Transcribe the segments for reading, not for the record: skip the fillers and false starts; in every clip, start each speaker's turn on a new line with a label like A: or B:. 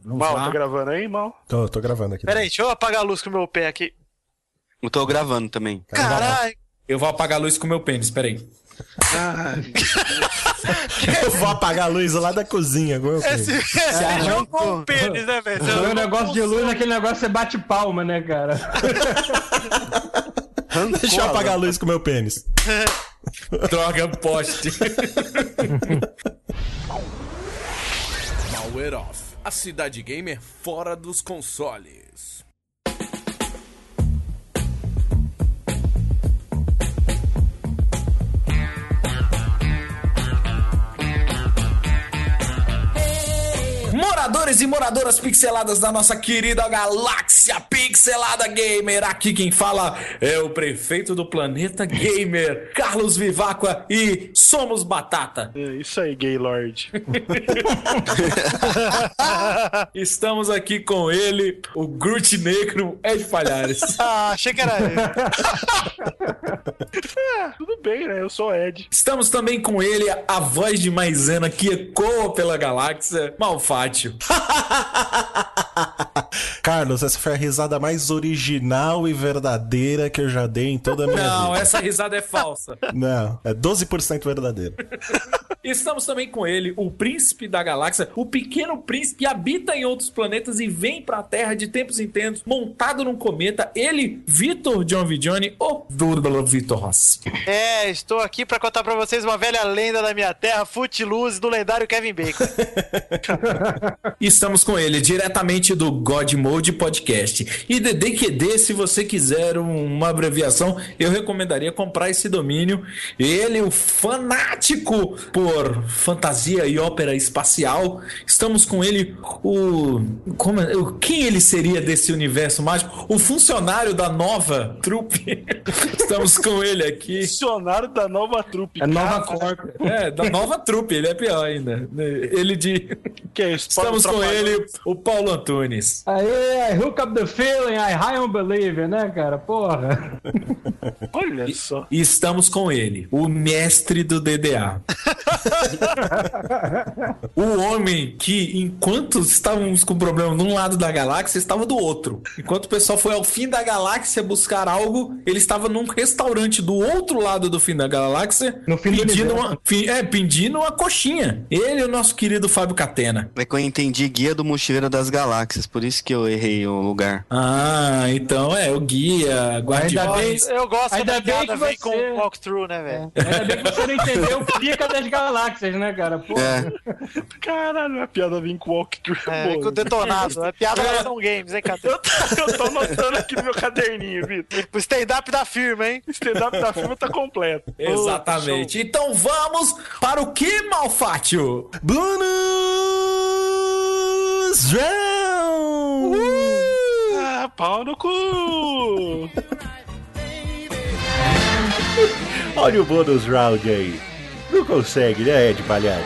A: Mal, tá gravando aí, Mal?
B: Tô gravando aqui.
C: Peraí, deixa eu apagar a luz com o meu pé aqui.
D: Eu tô gravando também.
C: Caralho!
E: Eu vou apagar a luz com o meu pênis, peraí.
B: Eu vou apagar a luz lá da cozinha.
C: Você jogou um pênis, né, velho?
F: O negócio de luz é aquele negócio que você bate palma, né, cara?
B: Deixa eu apagar a luz com o meu pênis.
E: Droga, poste.
G: Power Off, a cidade gamer fora dos consoles.
E: Moradores e moradoras pixeladas da nossa querida galáxia pixelada gamer. Aqui quem fala é o prefeito do planeta gamer, Carlos Vivacqua, e somos batata.
A: É isso aí, Gaylord.
E: Estamos aqui com ele, o Groot Negro Ed Palhares.
C: Achei que era ele.
A: Tudo bem, né? Eu sou Ed.
E: Estamos também com ele, a voz de maisena que ecoa pela galáxia, Malfátio.
B: Carlos, essa foi a risada mais original e verdadeira que eu já dei em toda a minha vida.
E: Não, essa risada é falsa.
B: Não, é 12% verdadeira.
E: Estamos também com ele, o príncipe da galáxia, o pequeno príncipe que habita em outros planetas e vem pra Terra de tempos em tempos, montado num cometa. Ele, Vitor John Vigione, o Dúrbalo Vitor Rossi.
C: Estou aqui pra contar pra vocês uma velha lenda da minha terra, Footloose, do lendário Kevin Bacon.
E: Estamos com ele, diretamente do God Mode Podcast. E DDQD, se você quiser uma abreviação, eu recomendaria comprar esse domínio. Ele, o fanático por fantasia e ópera espacial. Estamos com ele, quem ele seria desse universo mágico? O funcionário da nova trupe. Estamos com ele aqui.
A: Funcionário da nova trupe.
F: É nova Corp.
E: Da nova trupe, ele é pior ainda. Ele de...
A: Que é isso?
E: Estamos com ele, o Paulo Antunes.
F: Aê, hook up the feeling, I high on believer, né, cara? Porra.
A: Olha só.
E: E estamos com ele, o mestre do DDA. O homem que, enquanto estávamos com problema num lado da galáxia, estava do outro. Enquanto o pessoal foi ao fim da galáxia buscar algo, ele estava num restaurante do outro lado do fim da galáxia,
F: no fim
E: pedindo uma coxinha. Ele e o nosso querido Fábio Catena.
D: É que eu entendi Guia do Mochileiro das Galáxias, por isso que eu errei o lugar.
E: Ah, então o guia, guardiões.
C: Eu gosto
F: ainda
C: da
F: bem
C: piada
F: que
C: vem com o walkthrough, né, velho?
F: Ainda bem que você não entendeu o Pica das Galáxias, né, cara? Porra.
A: Caralho, a piada vem com walkthrough.
C: Com o detonado. É piada da Ação Games, hein, cara?
A: Eu tô anotando aqui no meu caderninho, Vitor.
C: O stand-up da firma, hein?
A: O stand-up da firma tá completo.
E: Exatamente. Então vamos para o que, Malfátio?
B: Bônus Round!
A: Pau no cu!
B: Olha o bônus round aí. Não consegue, né, Ed Palhares?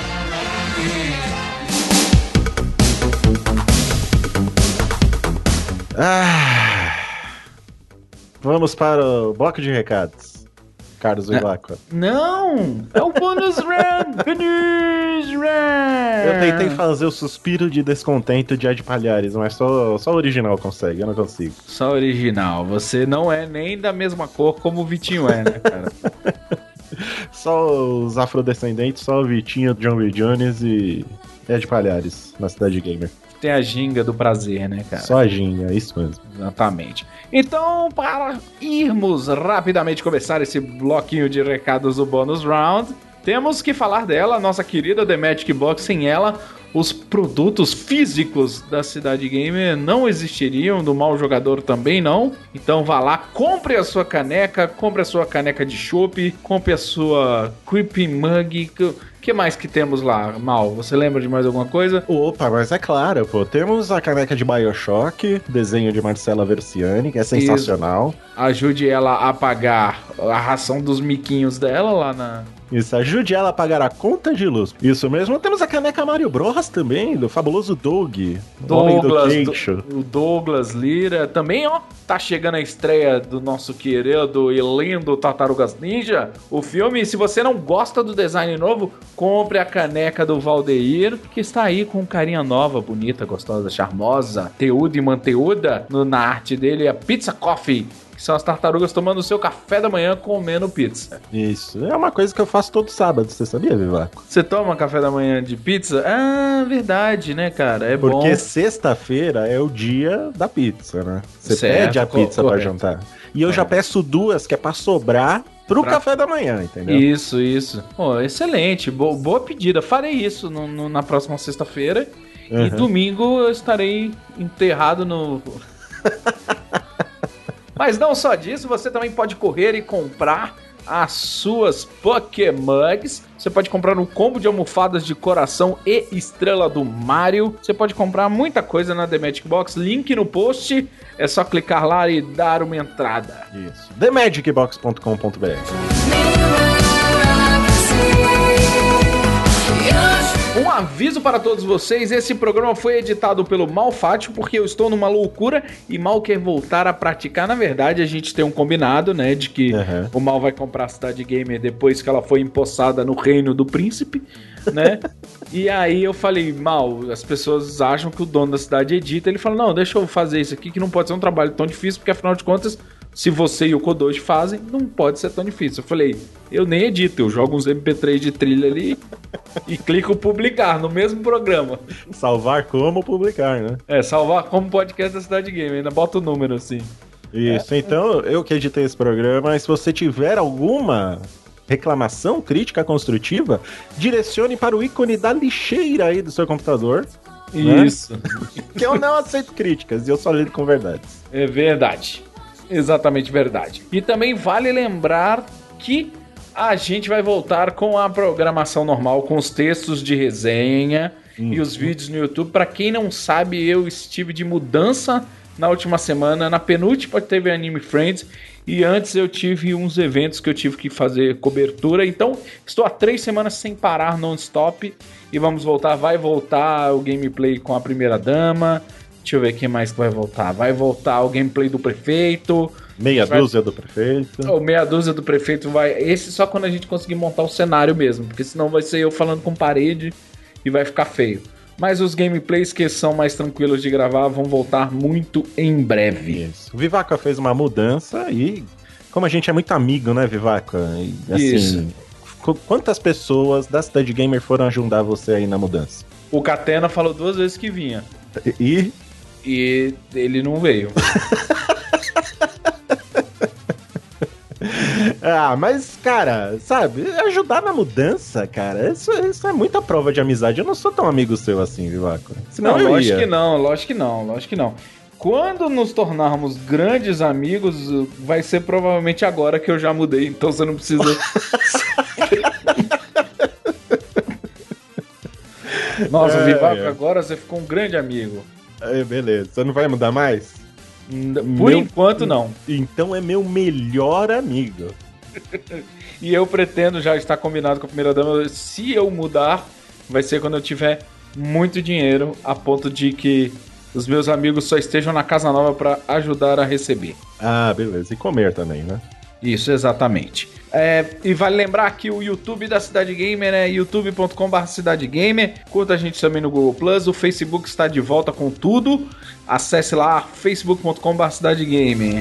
B: Vamos para o bloco de recados. Carlos Vivacqua.
E: Não! É o bônus round! Bônus round!
B: Eu tentei fazer o suspiro de descontento de Ed Palhares, mas só o original consegue, eu não consigo.
E: Só original. Você não é nem da mesma cor como o Vitinho é, né, cara?
B: Só os afrodescendentes, só o Vitinho, John Will Jones e Ed Palhares na Cidade Gamer.
E: Tem a ginga do prazer, né, cara?
B: Só a ginga, é isso mesmo.
E: Exatamente. Então, para irmos rapidamente começar esse bloquinho de recados do Bônus Round, temos que falar dela, a nossa querida The Magic Box. Sem ela, os produtos físicos da Cidade Gamer não existiriam, do Mal Jogador também não. Então vá lá, compre a sua caneca de chopp, compre a sua Creepy Mug. O que mais que temos lá, Mal? Você lembra de mais alguma coisa?
B: Opa, mas é claro, pô. Temos a caneca de BioShock, desenho de Marcela Versiani, que é sensacional.
E: Ajude ela a pagar a ração dos miquinhos dela lá
B: Isso, ajude ela a pagar a conta de luz. Isso mesmo. Temos a caneca Mario Bros também, do fabuloso Doug. Homem do queixo.
E: O Douglas Lira. Também, ó, tá chegando a estreia do nosso querido e lindo Tartarugas Ninja. O filme, se você não gosta do design novo, compre a caneca do Valdeir, que está aí com carinha nova, bonita, gostosa, charmosa, teuda e manteuda. Na arte dele, a Pizza Coffee, que são as tartarugas tomando o seu café da manhã comendo pizza.
B: Isso, é uma coisa que eu faço todo sábado, você sabia, Vivaco?
E: Você toma café da manhã de pizza? Ah, verdade, né, cara? É bom.
B: Porque sexta-feira é o dia da pizza, né? Você
E: Certo,
B: pede a pizza pra
E: correto.
B: jantar. E eu já peço 2, que é pra sobrar pro café da manhã, entendeu?
E: Isso. Pô, excelente. Boa pedida. Farei isso na próxima sexta-feira. E domingo eu estarei enterrado no... Mas não só disso, você também pode correr e comprar as suas Pokémugs. Você pode comprar um combo de almofadas de coração e estrela do Mario. Você pode comprar muita coisa na The Magic Box. Link no post. É só clicar lá e dar uma entrada.
B: Isso. TheMagicBox.com.br.
E: Um aviso para todos vocês, esse programa foi editado pelo Malfátio porque eu estou numa loucura e Mal quer voltar a praticar. Na verdade, a gente tem um combinado, né, de que o Mal vai comprar a Cidade Gamer depois que ela foi empossada no reino do príncipe, né? E aí eu falei, Mal, as pessoas acham que o dono da cidade edita. Ele falou, não, deixa eu fazer isso aqui que não pode ser um trabalho tão difícil, porque afinal de contas, se você e o Kodoji fazem, não pode ser tão difícil. Eu falei, eu nem edito, eu jogo uns MP3 de trilha ali e clico publicar no mesmo programa.
B: Salvar como publicar, né?
E: É, salvar como podcast da Cidade Game, ainda bota o número assim.
B: Isso, então eu que editei esse programa, se você tiver alguma reclamação, crítica construtiva, direcione para o ícone da lixeira aí do seu computador.
E: Isso.
B: Né? Que eu não aceito críticas e eu só lido com verdades.
E: É verdade. Exatamente verdade. E também vale lembrar que a gente vai voltar com a programação normal, com os textos de resenha e os vídeos no YouTube. Para quem não sabe, eu estive de mudança na última semana. Na penúltima teve Anime Friends e antes eu tive uns eventos que eu tive que fazer cobertura. Então estou há 3 semanas sem parar non-stop e vamos voltar. Vai voltar o gameplay com a primeira dama. Deixa eu ver quem mais que vai voltar. Vai voltar o gameplay do prefeito.
B: Meia dúzia do prefeito.
E: O meia dúzia do prefeito vai... Esse só quando a gente conseguir montar o cenário mesmo. Porque senão vai ser eu falando com parede e vai ficar feio. Mas os gameplays que são mais tranquilos de gravar vão voltar muito em breve.
B: Isso. O Vivaca fez uma mudança e... Como a gente é muito amigo, né, Vivaca? E, assim,
E: Isso.
B: Quantas pessoas da Cidade Gamer foram ajudar você aí na mudança?
E: O Catena falou 2 vezes que vinha.
B: E
E: ele não veio.
B: Ah, mas, cara, sabe, ajudar na mudança, cara, isso é muita prova de amizade. Eu não sou tão amigo seu assim, Vivaco. Senão
E: Não,
B: eu
E: lógico
B: ia.
E: que não, lógico que não. Quando nos tornarmos grandes amigos, vai ser provavelmente agora que eu já mudei, então você não precisa... Nossa, Vivaco, agora você ficou um grande amigo.
B: É, beleza, você não vai mudar mais?
E: Por enquanto, não.
B: Então é meu melhor amigo.
E: E eu pretendo já estar combinado com a primeira dama. Se eu mudar, vai ser quando eu tiver muito dinheiro, a ponto de que os meus amigos só estejam na casa nova para ajudar a receber.
B: Ah, beleza. E comer também, né?
E: Isso, exatamente. E vale lembrar que o YouTube da Cidade Gamer é youtube.com/cidadegamer. Curta a gente também no Google Plus. O Facebook está de volta com tudo. Acesse lá facebook.com/cidadegamer.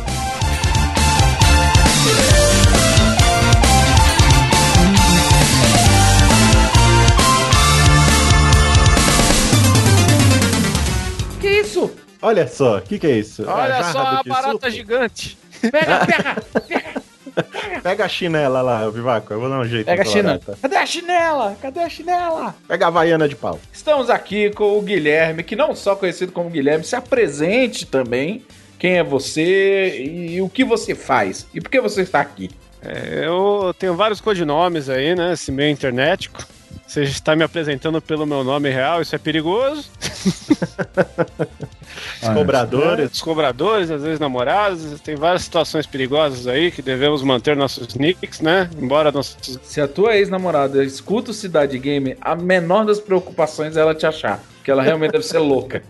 E: Que isso?
B: Olha só, o que é isso?
C: Olha
B: jarra
C: só
B: do
C: a
B: que
C: barata
B: suco?
C: gigante.
E: Pega!
B: Pega a chinela lá, Vivaco. Eu vou dar um jeito.
E: Pega a
B: nessa
E: chinela.
B: barata.
E: Cadê a chinela?
B: Pega a havaiana de pau.
E: Estamos aqui com o Guilherme, que não só conhecido como Guilherme, se apresente também. Quem é você e o que você faz? E por que você está aqui?
H: Eu tenho vários codinomes aí, né? Esse meio internetico. Você está me apresentando pelo meu nome real, isso é perigoso.
B: Os cobradores.
H: Os cobradores, às vezes namorados, tem várias situações perigosas aí que devemos manter nossos nicks, né? Embora nossos...
E: Se a tua ex-namorada escuta o Cidade Gamer, a menor das preocupações é ela te achar. Porque ela realmente deve ser louca.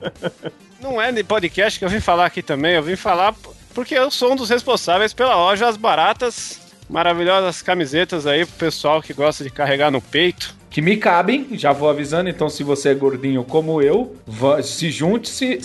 H: Não é de podcast que eu vim falar aqui também, eu vim falar porque eu sou um dos responsáveis pela loja As Baratas, maravilhosas camisetas aí pro pessoal que gosta de carregar no peito.
E: Que me cabem, já vou avisando, então se você é gordinho como eu, se junte-se.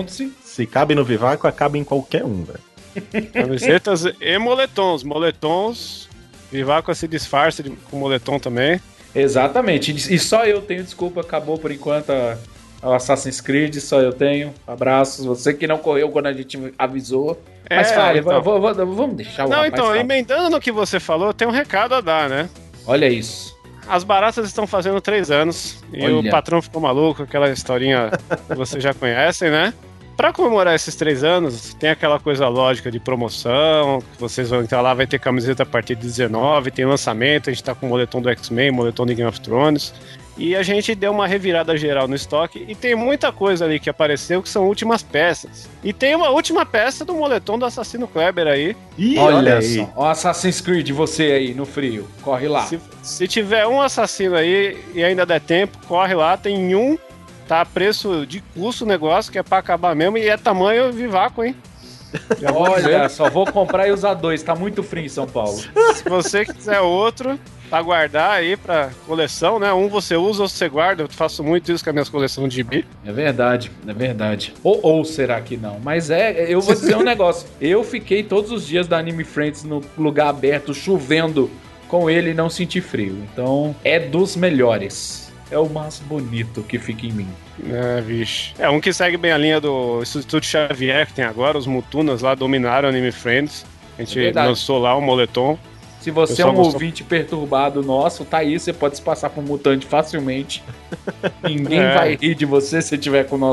B: Se cabe no Vivaco, acaba em qualquer um, velho.
H: Camisetas e moletons. Moletons, Vivaco se disfarça com moletom também.
E: Exatamente, e só eu tenho desculpa, acabou por enquanto o Assassin's Creed, só eu tenho. Abraços, você que não correu quando a gente avisou. Mas fale,
H: então.
E: vamos deixar o
H: Não,
E: rapaz
H: então,
E: falar.
H: Emendando no que você falou, tem um recado a dar, né?
E: Olha isso.
H: As Baratas estão fazendo 3 anos e
E: Olha.
H: o patrão ficou maluco, aquela historinha que vocês já conhecem, né? Pra comemorar esses 3 anos, tem aquela coisa lógica de promoção, que vocês vão entrar lá, vai ter camiseta a partir de 19, tem lançamento, a gente tá com o moletom do X-Men, moletom de Game of Thrones, e a gente deu uma revirada geral no estoque, e tem muita coisa ali que apareceu que são últimas peças. E tem uma última peça do moletom do Assassino Kleber aí.
B: Ih,
E: Olha
B: aí.
E: só, ó, Assassin's Creed, você aí no frio, corre lá.
H: Se tiver um assassino aí e ainda der tempo, corre lá, tem um, tá a preço de custo o negócio, que é pra acabar mesmo, e é tamanho Vivaco, hein? Já vou
E: Olha,
H: dizer.
E: só vou comprar e usar 2, tá muito frio em São Paulo.
H: Se você quiser outro, pra guardar aí pra coleção, né? Um você usa, outro você guarda. Eu faço muito isso com as minhas coleções de gibi.
E: É verdade, é verdade. Ou será que não? Mas eu vou dizer um negócio. Eu fiquei todos os dias da Anime Friends no lugar aberto, chovendo com ele e não senti frio. Então, é dos melhores. É o mais bonito que fica em mim.
H: É, vixe. É um que segue bem a linha do Instituto Xavier que tem agora. Os Mutunas lá dominaram Anime Friends. A gente
E: verdade.
H: lançou lá o moletom.
E: Se você é
H: Pessoal
E: um
H: gostou.
E: ouvinte perturbado nosso, tá aí, você pode se passar por mutante facilmente. Ninguém
H: É.
E: vai rir de você se tiver com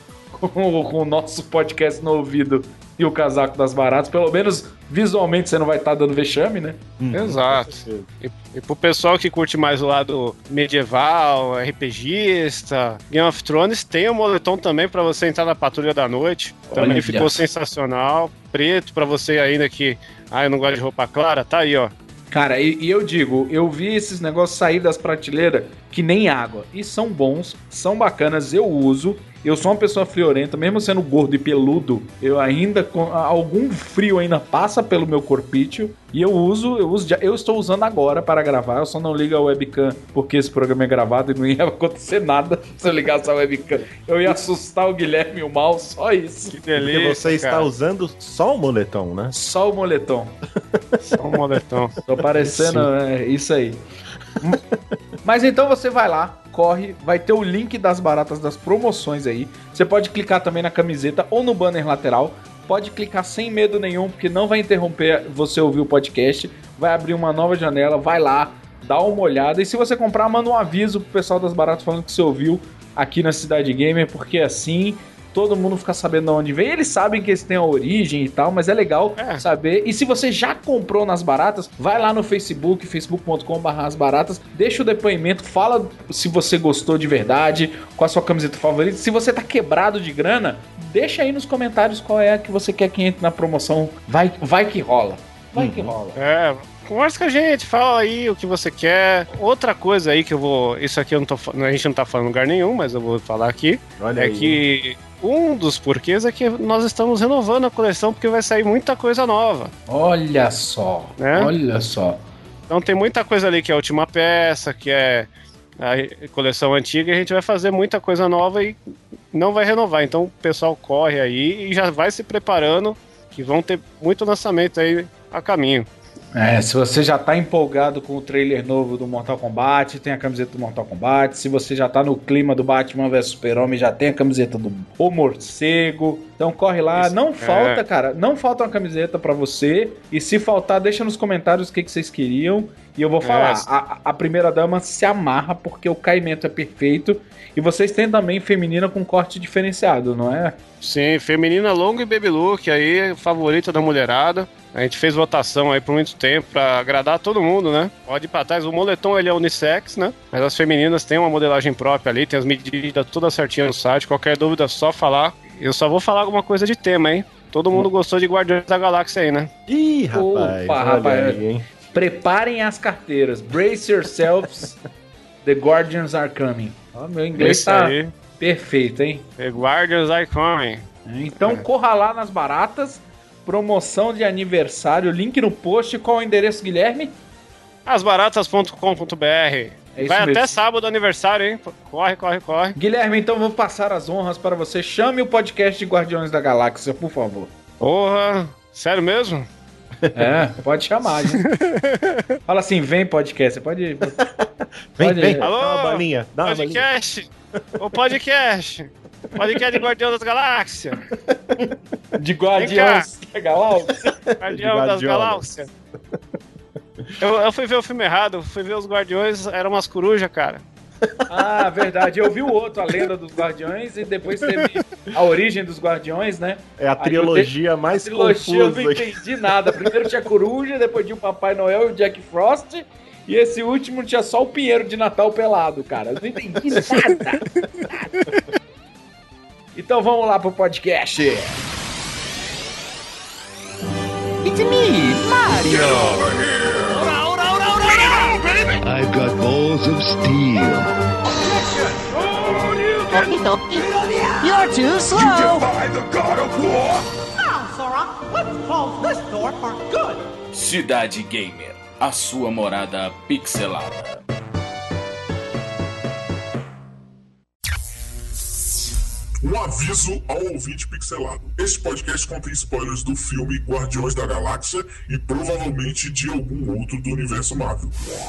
E: o nosso podcast no ouvido e o casaco das baratas. Pelo menos visualmente você não vai estar dando vexame, né?
H: Exato. E pro pessoal que curte mais o lado medieval, RPGista, Game of Thrones, tem o moletom também pra você entrar na Patrulha da Noite. Também
E: Olha.
H: ficou sensacional. Preto pra você ainda que... eu não gosto de roupa clara. Tá aí, ó.
E: Cara, e eu digo, eu vi esses negócios sair das prateleiras que nem água. E são bons, são bacanas, eu uso. Eu sou uma pessoa friorenta, mesmo sendo gordo e peludo, eu ainda, algum frio ainda passa pelo meu corpício. E eu estou usando agora para gravar. Eu só não ligo a webcam porque esse programa é gravado e não ia acontecer nada se eu ligasse a webcam. Eu ia assustar o Guilherme e o Mal, só isso.
H: Que
B: Porque
H: delícia,
B: você está
H: cara.
B: usando só o moletom, né?
E: Só o moletom.
H: Só um moletom.
E: Tô parecendo isso aí. Mas então você vai lá, corre, vai ter o link das baratas das promoções aí. Você pode clicar também na camiseta ou no banner lateral. Pode clicar sem medo nenhum, porque não vai interromper você ouvir o podcast. Vai abrir uma nova janela, vai lá, dá uma olhada. E se você comprar, manda um aviso pro pessoal das baratas falando que você ouviu aqui na Cidade Gamer, porque assim todo mundo fica sabendo de onde vem. Eles sabem que eles têm a origem e tal, mas é legal saber. E se você já comprou nas baratas, vai lá no Facebook, facebook.com/asbaratas, deixa o depoimento, fala se você gostou de verdade, qual a sua camiseta favorita. Se você tá quebrado de grana, deixa aí nos comentários qual é a que você quer que entre na promoção. Vai que rola. Vai que rola.
H: Conversa com a gente, fala aí o que você quer. Outra coisa aí que eu vou... Isso aqui a gente não tá falando em lugar nenhum, mas eu vou falar aqui.
B: Olha aí.
H: Que um dos porquês é que nós estamos renovando a coleção, porque vai sair muita coisa nova.
E: Olha só,
H: Né?
E: olha só.
H: Então tem muita coisa ali que é a última peça, que é a coleção antiga, e a gente vai fazer muita coisa nova e não vai renovar. Então o pessoal corre aí e já vai se preparando, que vão ter muito lançamento aí a caminho.
E: Se você já tá empolgado com o trailer novo do Mortal Kombat, tem a camiseta do Mortal Kombat. Se você já tá no clima do Batman vs Super-Homem, já tem a camiseta do O Morcego. Então corre lá, não falta, cara, não falta uma camiseta pra você. E se faltar, deixa nos comentários o que vocês queriam. E eu vou falar, a primeira dama se amarra porque o caimento é perfeito. E vocês têm também feminina com corte diferenciado, não é?
H: Sim, feminina longa e baby look, aí, favorita da mulherada. A gente fez votação aí por muito tempo pra agradar todo mundo, né? Pode ir pra trás, o moletom ele é unissex, né? Mas as femininas têm uma modelagem própria ali, tem as medidas todas certinhas no site. Qualquer dúvida é só falar. Eu só vou falar alguma coisa de tema, hein? Todo mundo gostou de Guardiões da Galáxia aí, né?
B: Ih, rapaz.
E: Opa, rapaz. Aí, hein? Preparem as carteiras. Brace yourselves. The Guardians are coming. Ó, meu inglês tá perfeito, hein?
H: The Guardians are coming.
E: Então corra lá nas baratas. Promoção de aniversário. Link no post. Qual o endereço, Guilherme?
H: Asbaratas.com.br. Vai até sábado aniversário, hein? Corre.
E: Guilherme, então vou passar as honras para você. Chame o podcast de Guardiões da Galáxia, por favor.
H: Porra, sério mesmo?
E: É, pode chamar, gente. Fala assim, vem podcast, você pode...
B: Vem.
H: Alô,
B: dá uma balinha.
H: podcast. O podcast. Podcast de Guardiões das Galáxias.
E: De Guardiões da Galáxia.
H: Guardião das Galáxias. Eu fui ver o filme errado, fui ver os Guardiões, eram umas corujas, cara.
E: Ah, verdade. Eu vi o outro, A Lenda dos Guardiões, e depois teve A Origem dos Guardiões, né?
B: É a trilogia mais confusa.
E: Eu não entendi nada. Primeiro tinha coruja, depois tinha o Papai Noel e o Jack Frost, e esse último tinha só o Pinheiro de Natal pelado, cara. Eu não entendi nada. Então vamos lá pro podcast.
I: It's me, Mario.
J: I've got balls of steel.
I: You're too slow.
K: You defy the God of War.
L: Now, Sora, let's close this door for good.
M: Cidade Gamer, a sua morada pixelada.
K: Um aviso ao ouvinte pixelado. Este podcast contém spoilers do filme Guardiões da Galáxia e provavelmente de algum outro do universo Marvel.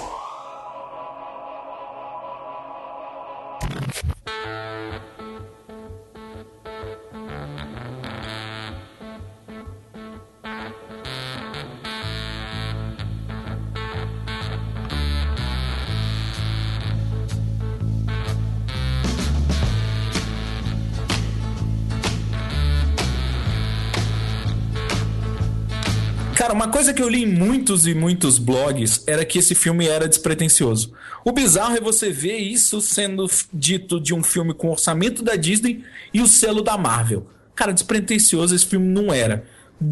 N: Cara, uma coisa que eu li em muitos e muitos blogs era que esse filme era despretensioso. O bizarro é você ver isso sendo dito de um filme com orçamento da Disney e o selo da Marvel. Cara, despretensioso esse filme não era.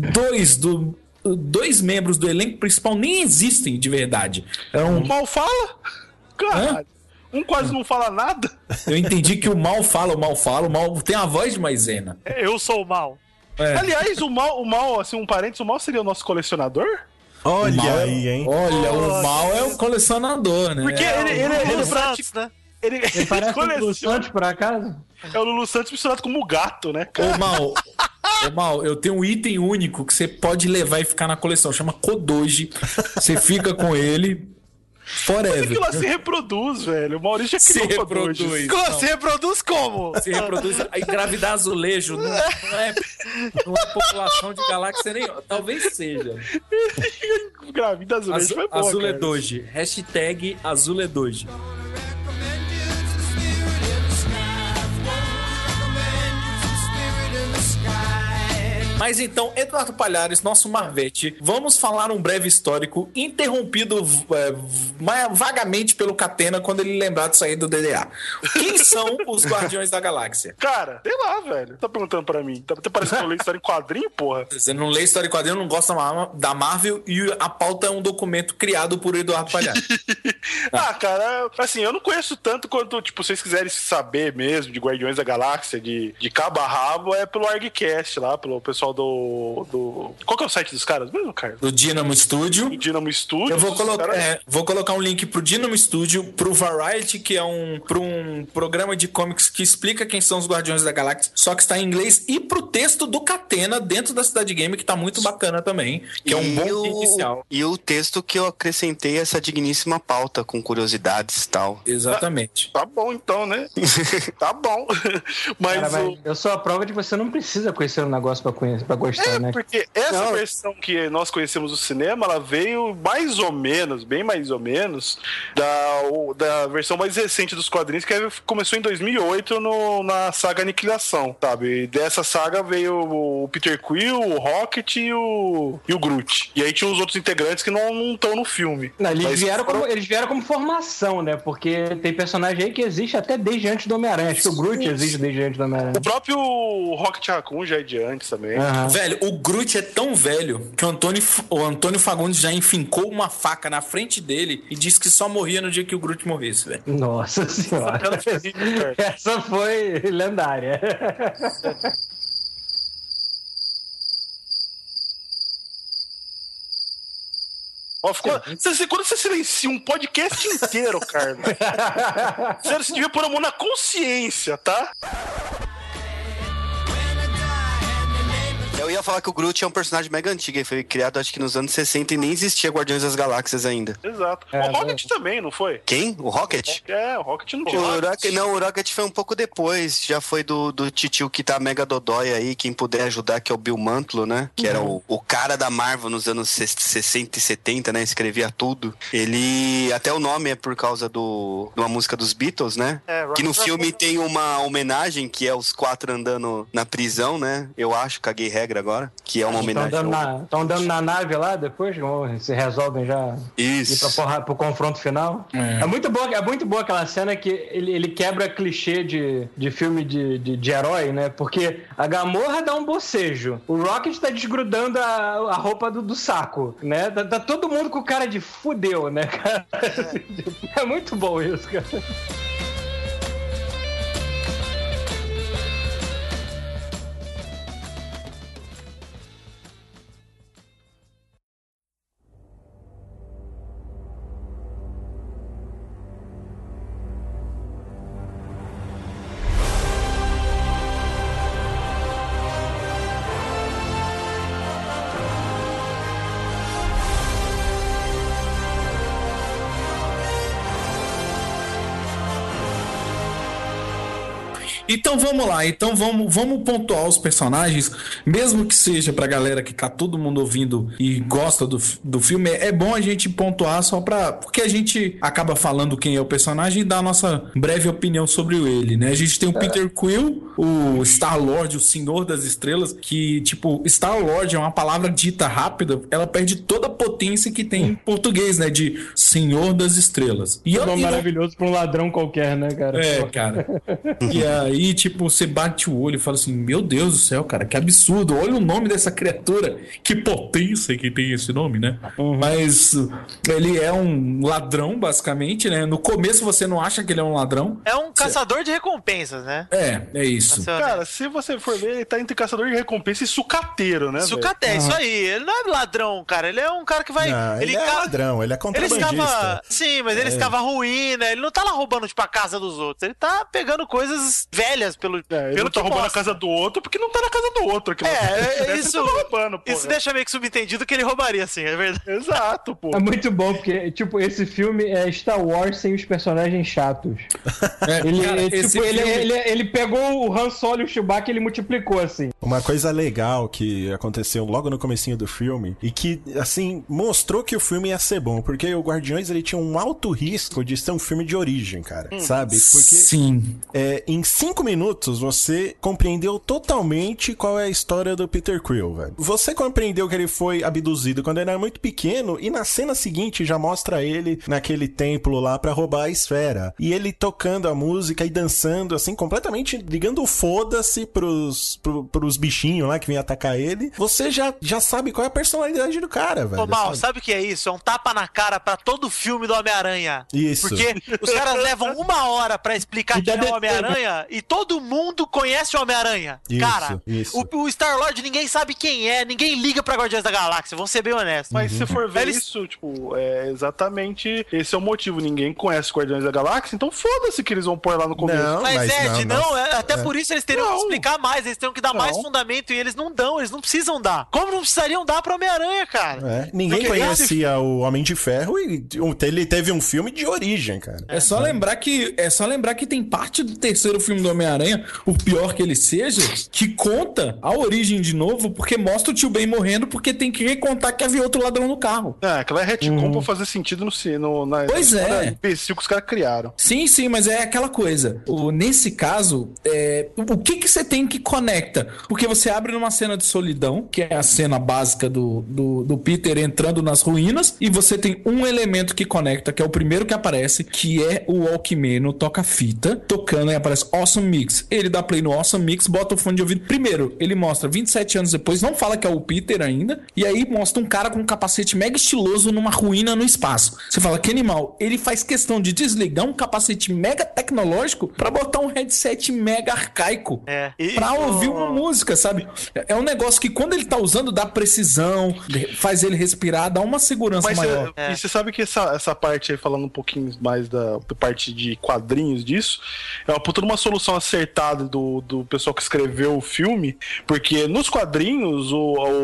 N: Dois membros do elenco principal nem existem de verdade.
A: O Mal fala? Caralho. Um quase não fala nada.
N: Eu entendi que o Mal tem a voz de maisena.
C: Eu sou o Mal.
A: É. Aliás, o mal, assim, um parênteses, o Mal seria o nosso colecionador?
B: Olha aí, hein?
N: Olha, o Mal é um colecionador, né?
A: Porque ele
C: Santos, né?
F: Ele parece o Lulu Santos, por acaso?
A: É o Lulu Santos misturado com o Gato, né, cara?
N: Ô, Mal, eu tenho um item único que você pode levar e ficar na coleção. Chama Kodoji. Você fica com ele forever.
A: Mas aquilo lá se reproduz, velho. O Maurício já criou Kodoji.
C: Se reproduz como?
N: Se reproduz. A engravidar azulejo não é população de galáxia nenhuma. Talvez seja.
A: Engravida azulejo foi bom,
N: Azuledoji. Hashtag Azuledoji. Mas então, Eduardo Palhares, nosso Marvete, vamos falar um breve histórico interrompido vagamente pelo Catena quando ele lembrar de sair do DDA. Quem são os Guardiões da Galáxia?
A: Cara, sei lá, velho. Tá perguntando pra mim. Até parece que eu leio história em quadrinho, porra.
N: Você não lê história em quadrinho, não gosta da Marvel e a pauta é um documento criado por Eduardo Palhares.
A: Cara, assim, eu não conheço tanto quanto, tipo, vocês quiserem saber mesmo de Guardiões da Galáxia, de cabo a rabo, é pelo ArgCast lá, pelo pessoal pessoal do... Qual que é o site dos caras mesmo, cara?
N: Do Dynamo Studio.
A: Do Dynamo Studio.
N: Eu vou colocar um link pro Dynamo Studio, pro Variety, que é um programa de comics que explica quem são os Guardiões da Galáxia, só que está em inglês, e pro texto do Catena dentro da Cidade Game, que tá muito bacana também, que é um bom inicial.
D: E o texto que eu acrescentei essa digníssima pauta com curiosidades e tal.
N: Exatamente.
A: Tá bom então, né? Tá bom. Mas
F: eu sou a prova de que você não precisa conhecer o negócio pra gostar, né?
A: Porque essa versão que nós conhecemos do cinema, ela veio mais ou menos, bem mais ou menos, da versão mais recente dos quadrinhos, que começou em 2008 na saga Aniquilação, sabe? E dessa saga veio o Peter Quill, o Rocket e o Groot. E aí tinha os outros integrantes que não estão no filme.
F: Não, eles vieram como formação, né? Porque tem personagem aí que existe até desde antes do Homem-Aranha. Acho que o Groot existe desde antes do Homem-Aranha.
A: O próprio Rocket Raccoon já é de antes também.
N: Velho, o Groot é tão velho que o Antônio Fagundes já enfincou uma faca na frente dele e disse que só morria no dia que o Groot morresse, velho.
F: Nossa senhora. Essa foi lendária.
A: Quando você silencia um podcast inteiro, Carlos, você devia pôr a mão na consciência, tá?
D: Eu ia falar que o Groot é um personagem mega antigo, ele foi criado acho que nos anos 60 e nem existia Guardiões das Galáxias ainda.
A: Exato. O Rocket também, não foi?
D: Quem? O Rocket?
A: O Rocket não tinha.
D: O Rocket foi um pouco depois, já foi do titio que tá mega dodói aí, quem puder ajudar, que é o Bill Mantlo, né? Que era o cara da Marvel nos anos 60 e 70, né? Escrevia tudo. Ele, até o nome é por causa de uma música dos Beatles, né? Que no filme tem uma homenagem, que é os 4 andando na prisão, né? Eu acho, caguei regra agora, que é uma homenagem.
F: Estão andando na nave lá depois, se resolvem já ir pro confronto final. É muito boa aquela cena que ele quebra clichê de filme de herói, né? Porque a Gamorra dá um bocejo, o Rocket tá desgrudando a roupa do saco, né? Tá todo mundo com cara de fudeu, né, cara? É muito bom isso, cara.
N: Então vamos lá, vamos pontuar os personagens, mesmo que seja pra galera que tá todo mundo ouvindo e gosta do filme, é bom a gente pontuar só porque a gente acaba falando quem é o personagem e dá a nossa breve opinião sobre ele, né? A gente tem o Peter Quill, o Star-Lord, o Senhor das Estrelas, que, tipo, Star-Lord é uma palavra dita rápida, ela perde toda a potência que tem em português, né? De Senhor das Estrelas.
F: E é maravilhoso pra um ladrão qualquer, né, cara?
N: Cara. E aí, tipo, você bate o olho e fala assim, meu Deus do céu, cara, que absurdo, olha o nome dessa criatura, que potência que tem esse nome, né? Mas ele é um ladrão, basicamente, né? No começo você não acha que ele é um ladrão.
C: É um caçador de recompensas, né?
N: É isso.
A: Cara, se você for ver, ele tá entre caçador de recompensa e sucateiro, né?
C: Sucateiro, isso aí. Ele não é ladrão, cara, ele é um cara que vai...
B: Não, ele é ladrão, ele é contrabandista.
C: Sim, mas ele escava ruína, ele não tá lá roubando, tipo, a casa dos outros, ele tá pegando coisas velhas pelo
A: ele não tá roubando a casa do outro porque não tá na casa do outro.
C: Isso, isso deixa meio que subentendido que ele roubaria, assim, é verdade.
A: Exato, pô.
F: É muito bom, porque, tipo, esse filme é Star Wars sem os personagens chatos. Ele pegou o Han Solo e o Chewbacca e ele multiplicou, assim.
B: Uma coisa legal que aconteceu logo no comecinho do filme e que, assim, mostrou que o filme ia ser bom, porque o Guardiões, ele tinha um alto risco de ser um filme de origem, cara, sabe? Porque
N: sim.
B: Em 5 minutos você compreendeu totalmente qual é a história do Peter Quill, velho. Você compreendeu que ele foi abduzido quando ele era muito pequeno e na cena seguinte já mostra ele naquele templo lá pra roubar a esfera. E ele tocando a música e dançando, assim, completamente ligando o foda-se pros bichinhos lá que vêm atacar ele. Você já sabe qual é a personalidade do cara, velho.
C: Ô, Mal, sabe o que é isso? É um tapa na cara pra todo filme do Homem-Aranha.
B: Isso.
C: Porque os caras levam 1 hora pra explicar quem é o Homem-Aranha e filme, todo mundo conhece o Homem-Aranha. Cara, o Star-Lord ninguém sabe quem é, ninguém liga pra Guardiões da Galáxia, vamos ser bem honestos.
A: Mas se for ver isso, tipo, é exatamente esse é o motivo. Ninguém conhece Guardiões da Galáxia, então foda-se que eles vão pôr lá no começo.
C: Não, até por isso eles teriam que explicar mais, eles teriam que dar mais fundamento e eles não dão, eles não precisam dar. Como não precisariam dar pro Homem-Aranha, cara?
B: Ninguém conhecia o Homem de Ferro e ele teve um filme de origem, cara.
N: É só lembrar que tem parte do terceiro filme do Homem-Aranha, por pior que ele seja, que conta a origem de novo, porque mostra o tio Ben morrendo, porque tem que recontar que havia outro ladrão no carro.
A: Aquela retcon pra fazer sentido
N: Pois é.
A: imbecil que os caras criaram.
N: Sim, mas é aquela coisa. Nesse caso, o que você tem que conecta? Porque você abre numa cena de solidão, que é a cena básica do Peter entrando nas ruínas, e você tem um elemento que conecta, que é o primeiro que aparece, que é o Walkman no toca-fita, tocando, e aparece Awesome Mix. Ele dá play no Awesome Mix, bota o fone de ouvido. Primeiro, ele mostra 27 anos depois, não fala que é o Peter ainda, e aí mostra um cara com um capacete mega estiloso numa ruína no espaço. Você fala, que animal. Ele faz questão de desligar um capacete mega tecnológico pra botar um headset mega arcaico pra ouvir uma música, sabe? É um negócio que quando ele tá usando dá precisão, faz ele respirar, dá uma segurança maior.
A: E você sabe que essa parte aí, falando um pouquinho mais da parte de quadrinhos disso, é uma puta de uma solução acertada do pessoal que escreveu o filme, porque nos quadrinhos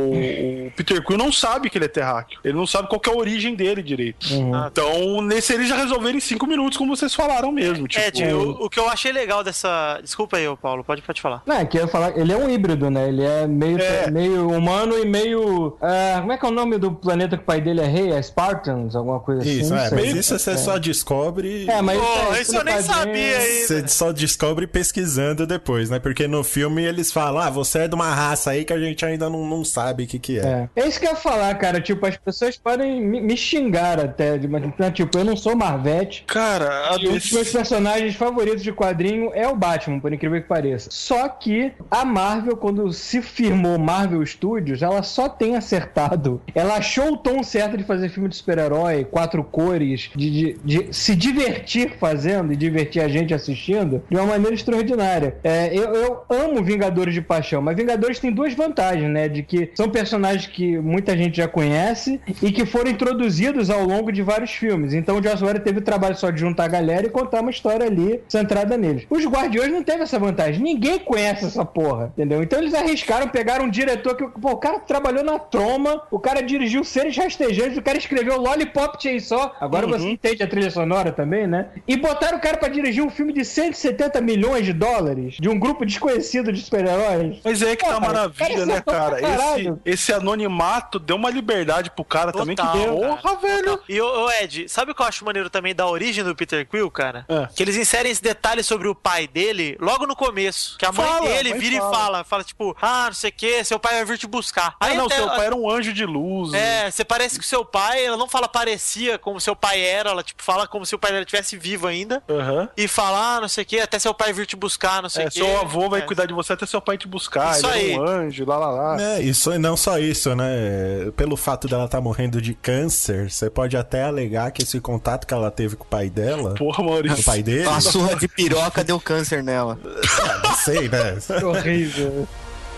A: o Peter Quill não sabe que ele é terráqueo. Ele não sabe qual que é a origem dele direito. Então, nesse eles já resolveram em 5 minutos, como vocês falaram mesmo.
C: O que eu achei legal dessa... Desculpa aí, Paulo, pode falar.
F: Não, que eu ia falar, ele é um híbrido, né? Ele é meio humano e meio... como é que é o nome do planeta que o pai dele é rei? É Spartans, alguma coisa assim?
B: Isso, mas isso você só descobre...
F: mas
C: isso eu nem sabia ainda.
B: Você só descobre pesquisando depois, né? Porque no filme eles falam, você é de uma raça aí que a gente ainda não sabe o que é.
F: É isso que eu ia falar, cara. Tipo, as pessoas podem me xingar até. Tipo, eu não sou Marvete.
A: Cara,
F: um dos meus personagens favoritos de quadrinho é o Batman, por incrível que pareça. Só que a Marvel, quando se firmou Marvel Studios, ela só tem acertado. Ela achou o tom certo de fazer filme de super-herói, 4 cores, de se divertir fazendo e divertir a gente assistindo de uma maneira extraordinária. Eu amo Vingadores de paixão, mas Vingadores tem duas vantagens, né? De que são personagens que muita gente já conhece e que foram introduzidos ao longo de vários filmes. Então o Joss Whedon teve o trabalho só de juntar a galera e contar uma história ali centrada neles. Os Guardiões não teve essa vantagem. Ninguém conhece essa porra, entendeu? Então eles arriscaram, pegaram um diretor que, o cara trabalhou na Troma, o cara dirigiu Seres Rastejantes, o cara escreveu Lollipop Chainsaw, agora você entende a trilha sonora também, né? E botaram o cara pra dirigir um filme de 170 milhões de dólares, de um grupo desconhecido de super-heróis.
A: Mas é que tá maravilha, né, cara? Esse anonimato deu uma liberdade pro cara também, que porra, velho.
C: E o Ed, sabe o que eu acho maneiro também da origem do Peter Quill, cara? Que eles inserem esse detalhe sobre o pai dele logo no começo. Que a mãe dele vira e fala tipo, não sei o que, seu pai vai vir te buscar. Aí
A: seu pai era um anjo de luz.
C: Você parece que o seu pai, ela não fala parecia como seu pai era, ela tipo fala como se o pai dela estivesse vivo ainda. E fala, não sei o que, até seu pai vir te buscar, não sei o que.
A: Seu avô vai cuidar de você até seu pai te buscar.
C: Isso
A: ele é um anjo, lá.
B: Isso, não só isso, né? Pelo fato dela estar morrendo de câncer, você pode até alegar que esse contato que ela teve com o pai dela...
A: Porra, Maurício.
B: O pai dele...
D: A surra de piroca deu câncer nela.
B: Não sei, né?
F: Que horrível.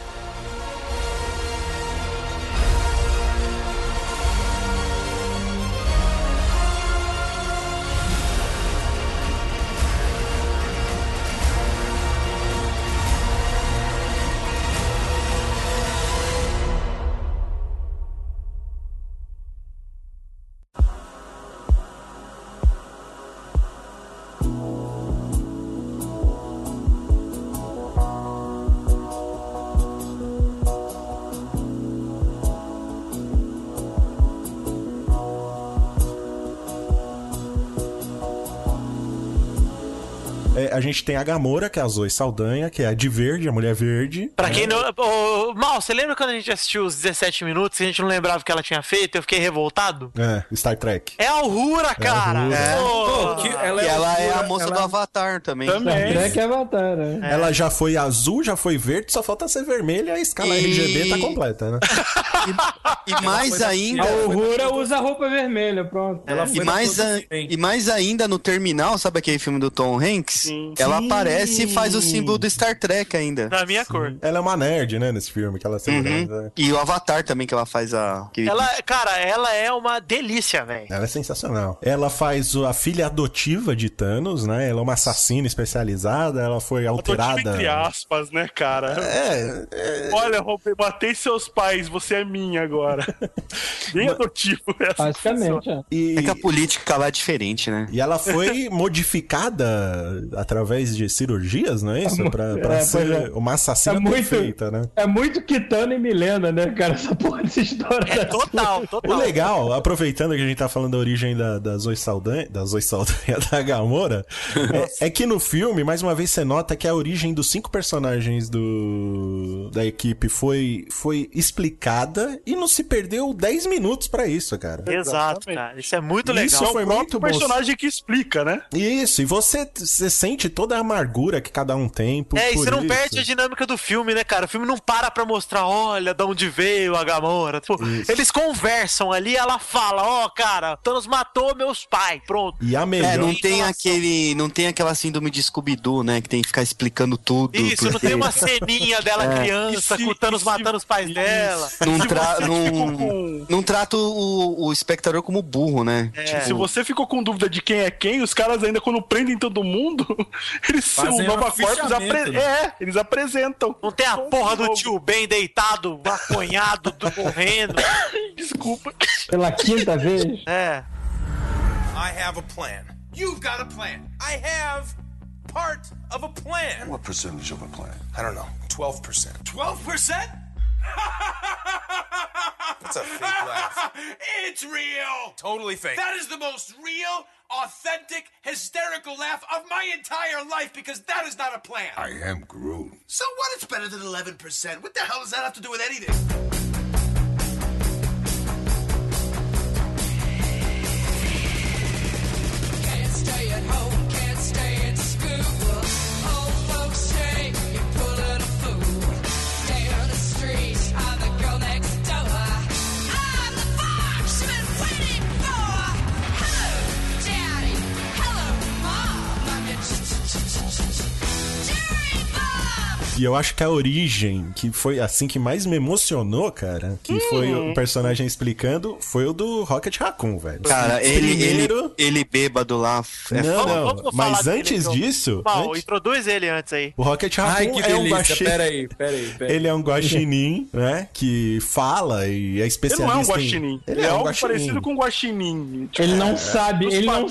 B: A gente tem a Gamora, que é a Zoe Saldanha, que é a de verde, a mulher verde.
C: Pra quem não... Mal, você lembra quando a gente assistiu os 17 minutos e a gente não lembrava o que ela tinha feito? Eu fiquei revoltado?
B: Star Trek.
C: É a Uhura, cara!
D: Ela é a moça do Avatar também.
F: Star Trek é Avatar, né?
B: Ela já foi azul, já foi verde, só falta ser vermelha e a escala RGB tá completa, né?
D: E mais ainda...
F: A Uhura usa roupa vermelha, pronto.
D: E mais ainda no Terminal, sabe aquele filme do Tom Hanks?
A: Sim.
D: Ela aparece e faz o símbolo do Star Trek ainda.
C: Da minha cor.
B: Ela é uma nerd, né, nesse filme, que ela
D: E o Avatar também, que ela faz
C: Ela é uma delícia, velho.
B: Ela é sensacional. Ela faz a filha adotiva de Thanos, né? Ela é uma assassina especializada, ela foi alterada.
A: Adotiva entre aspas, né, cara? Olha, Robin, matei seus pais, você é minha agora. Bem adotivo.
F: Basicamente,
D: É que a política lá é diferente, né?
B: E ela foi modificada através de cirurgias, não é isso? Pra ser uma assassina perfeita, né?
F: É muito Kitana e Milena, né, cara? Essa porra dessa história.
C: Total.
B: O legal, aproveitando que a gente tá falando da origem da Zoe Saldanha da Gamora, é que no filme, mais uma vez, você nota que a origem dos 5 personagens da equipe foi explicada e não se perdeu 10 minutos pra isso, cara.
C: Exato, cara. Isso é muito legal.
B: Isso foi muito bom.
A: Personagem que explica, né?
B: Isso, e você sente toda a amargura que cada um tem
C: e você não perde a dinâmica do filme, né, cara? O filme não para pra mostrar, olha, de onde veio a Gamora. Tipo, eles conversam ali, ela fala, cara, Thanos matou meus pais, pronto.
B: E a melhor...
D: não tem aquela síndrome de Scooby-Doo, né, que tem que ficar explicando tudo.
C: Isso, não tem uma ceninha dela criança, com o Thanos matando os pais dela.
D: Não trata o espectador como burro, né?
A: Se você ficou com dúvida de quem é quem, os caras ainda, quando prendem todo mundo, eles o Nova Corpus eles apresentam.
C: Não tem a porra do tio Ben deitado, maconhado, morrendo.
A: Desculpa.
F: Pela 5ª vez.
O: I have a plan. You've got a plan. I have part of a plan.
P: What percentage of a plan?
O: I don't know. 12%. 12%? That's a fake laugh. It's real. Totally fake. That is the most real, authentic, hysterical laugh of my entire life because that is not a plan.
P: I am Groot.
O: So what? It's better than 11%. What the hell does that have to do with anything? Can't stay at home, can't stay in school. Old folks say you're pulling a fool. Down the street, I'm the girl next door. I'm the fox you've been waiting for. Hello, Daddy. Hello, Mom. I'm your Jerry Bob.
B: E eu acho que a origem, que foi assim que mais me emocionou, cara, que foi o personagem explicando, foi o do Rocket Raccoon, velho.
D: Cara, ele bêbado lá.
B: Não, mas antes disso...
C: introduz ele antes aí.
B: O Rocket Raccoon
N: é um guaxinim. Peraí.
B: Ele é um guaxinim, né, que fala e é especialista.
A: Ele não é um guaxinim. Ele é algo parecido com um guaxinim.
F: Ele não sabe,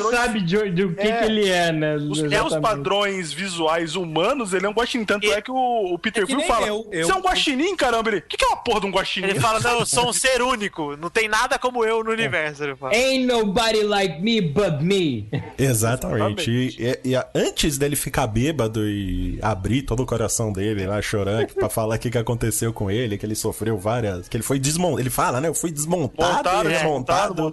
F: de o que ele é, né?
A: Os padrões visuais humanos, ele é um guaxinim. Tanto é que o Peter Quill fala, você é um guaxinim, caramba. Ele, o que é uma porra de um guaxinim?
C: Ele fala, não, eu sou um ser único. Não tem nada como eu no universo. Ele fala.
F: Ain't nobody like me but me.
B: Exatamente. E antes dele ficar bêbado e abrir todo o coração dele lá chorando pra falar o que aconteceu com ele, que ele sofreu várias... Que ele foi desmontado. Ele fala, né? Eu fui desmontado e desmontado.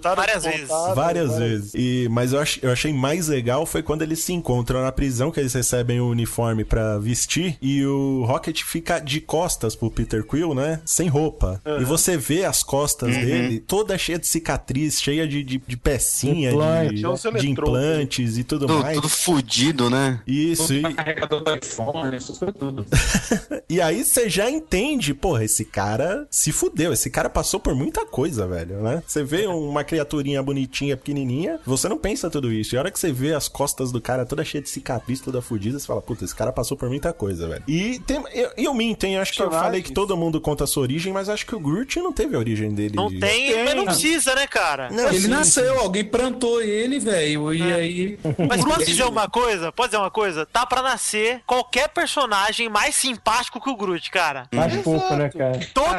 B: Várias vezes. Mas eu achei mais legal foi quando eles se encontram na prisão, que eles recebem o uniforme pra vestir e o Rocket fica de costas pro Peter Quill, né? Sem roupa. E você vê as costas dele toda cheia de cicatriz, cheia de pecinha, de implantes e tudo mais.
D: Tudo fudido, né?
B: Isso.
F: Carregador do iPhone, isso foi tudo.
B: E aí você já entende, porra, esse cara se fudeu. Esse cara passou por muita coisa, velho, né? Você vê uma criaturinha bonitinha, pequenininha, você não pensa tudo isso. E a hora que você vê as costas do cara toda cheia de cicatriz, toda fudida, você fala, puta, esse cara passou por muita coisa, velho. E eu minto, hein? Acho que eu falei que todo mundo conta a sua origem, mas acho que o Groot não teve a origem dele.
C: Não tem, mas não precisa, né, cara?
N: Não, ele nasceu, alguém plantou ele, velho, e aí...
C: Mas posso dizer uma coisa? Pode dizer uma coisa? Tá pra nascer qualquer personagem mais simpático que o Groot, cara.
F: Mais fofo, né, cara?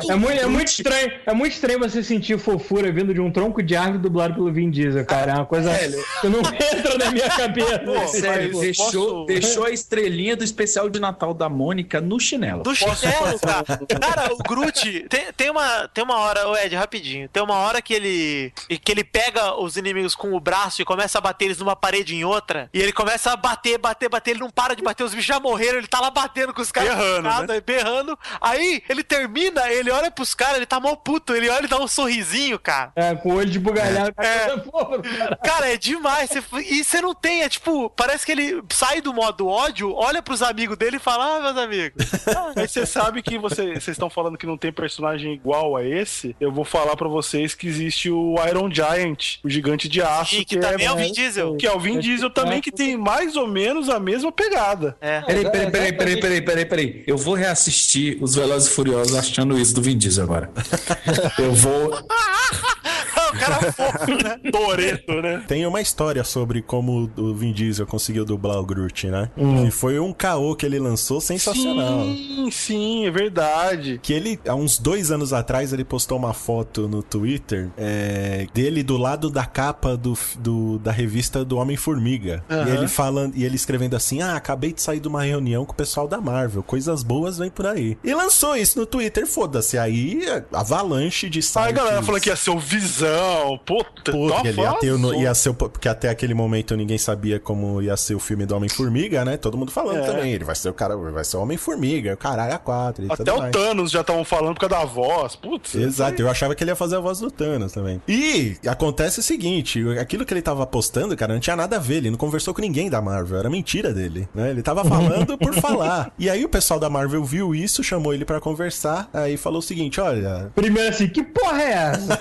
F: É muito estranho você sentir fofura vindo de um tronco de árvore dublado pelo Vin Diesel, cara. É uma coisa que não entra na minha cabeça.
N: Sério, deixou a estrelinha do especial de Natal da Mônica fica no chinelo.
C: Do chinelo, cara. Cara, o Groot, tem uma hora, ô Ed, rapidinho, tem uma hora que ele pega os inimigos com o braço e começa a bater eles numa parede em outra, e ele começa a bater, ele não para de bater, os bichos já morreram, ele tá lá batendo com os caras, berrando, aí ele termina, ele olha pros caras, ele tá mó puto, ele olha e dá um sorrisinho, cara.
F: Com o olho de bugalhado.
C: Cara, é demais, e você não tem, tipo, parece que ele sai do modo ódio, olha pros amigos dele e fala, meus amigos.
A: Aí você sabe que vocês estão falando que não tem personagem igual a esse, eu vou falar pra vocês que existe o Iron Giant, o gigante de aço,
C: que também é o Vin Diesel.
A: Que é o Vin Diesel também, que tem mais ou menos a mesma pegada.
N: Peraí. Eu vou reassistir os Velozes e Furiosos achando isso do Vin Diesel agora. Eu vou...
C: O cara é fofo, né?
A: Toretto, né?
B: Tem uma história sobre como o Vin Diesel conseguiu dublar o Groot, né? E foi um caô que ele lançou sensacional.
A: Sim, é verdade.
B: Que ele, há uns 2 anos atrás, ele postou uma foto no Twitter dele do lado da capa da revista do Homem-Formiga. E ele falando, e ele escrevendo assim, acabei de sair de uma reunião com o pessoal da Marvel, coisas boas vem por aí. E lançou isso no Twitter, foda-se. Aí, avalanche de sites.
A: Aí a galera falou que ia ser o Visão, puta,
B: ia ser porque até aquele momento ninguém sabia como ia ser o filme do Homem-Formiga, né? Todo mundo falando também, ele vai ser o Homem-Formiga, o caralho a 4.
A: Até o Thanos já estavam falando por causa da voz, putz.
B: Exato, eu achava que ele ia fazer a voz do Thanos também. E acontece o seguinte, aquilo que ele tava postando, cara, não tinha nada a ver, ele não conversou com ninguém da Marvel, era mentira dele, né? Ele tava falando por falar. E aí o pessoal da Marvel viu isso, chamou ele pra conversar, aí falou o seguinte, olha...
F: Primeiro assim, que porra é essa?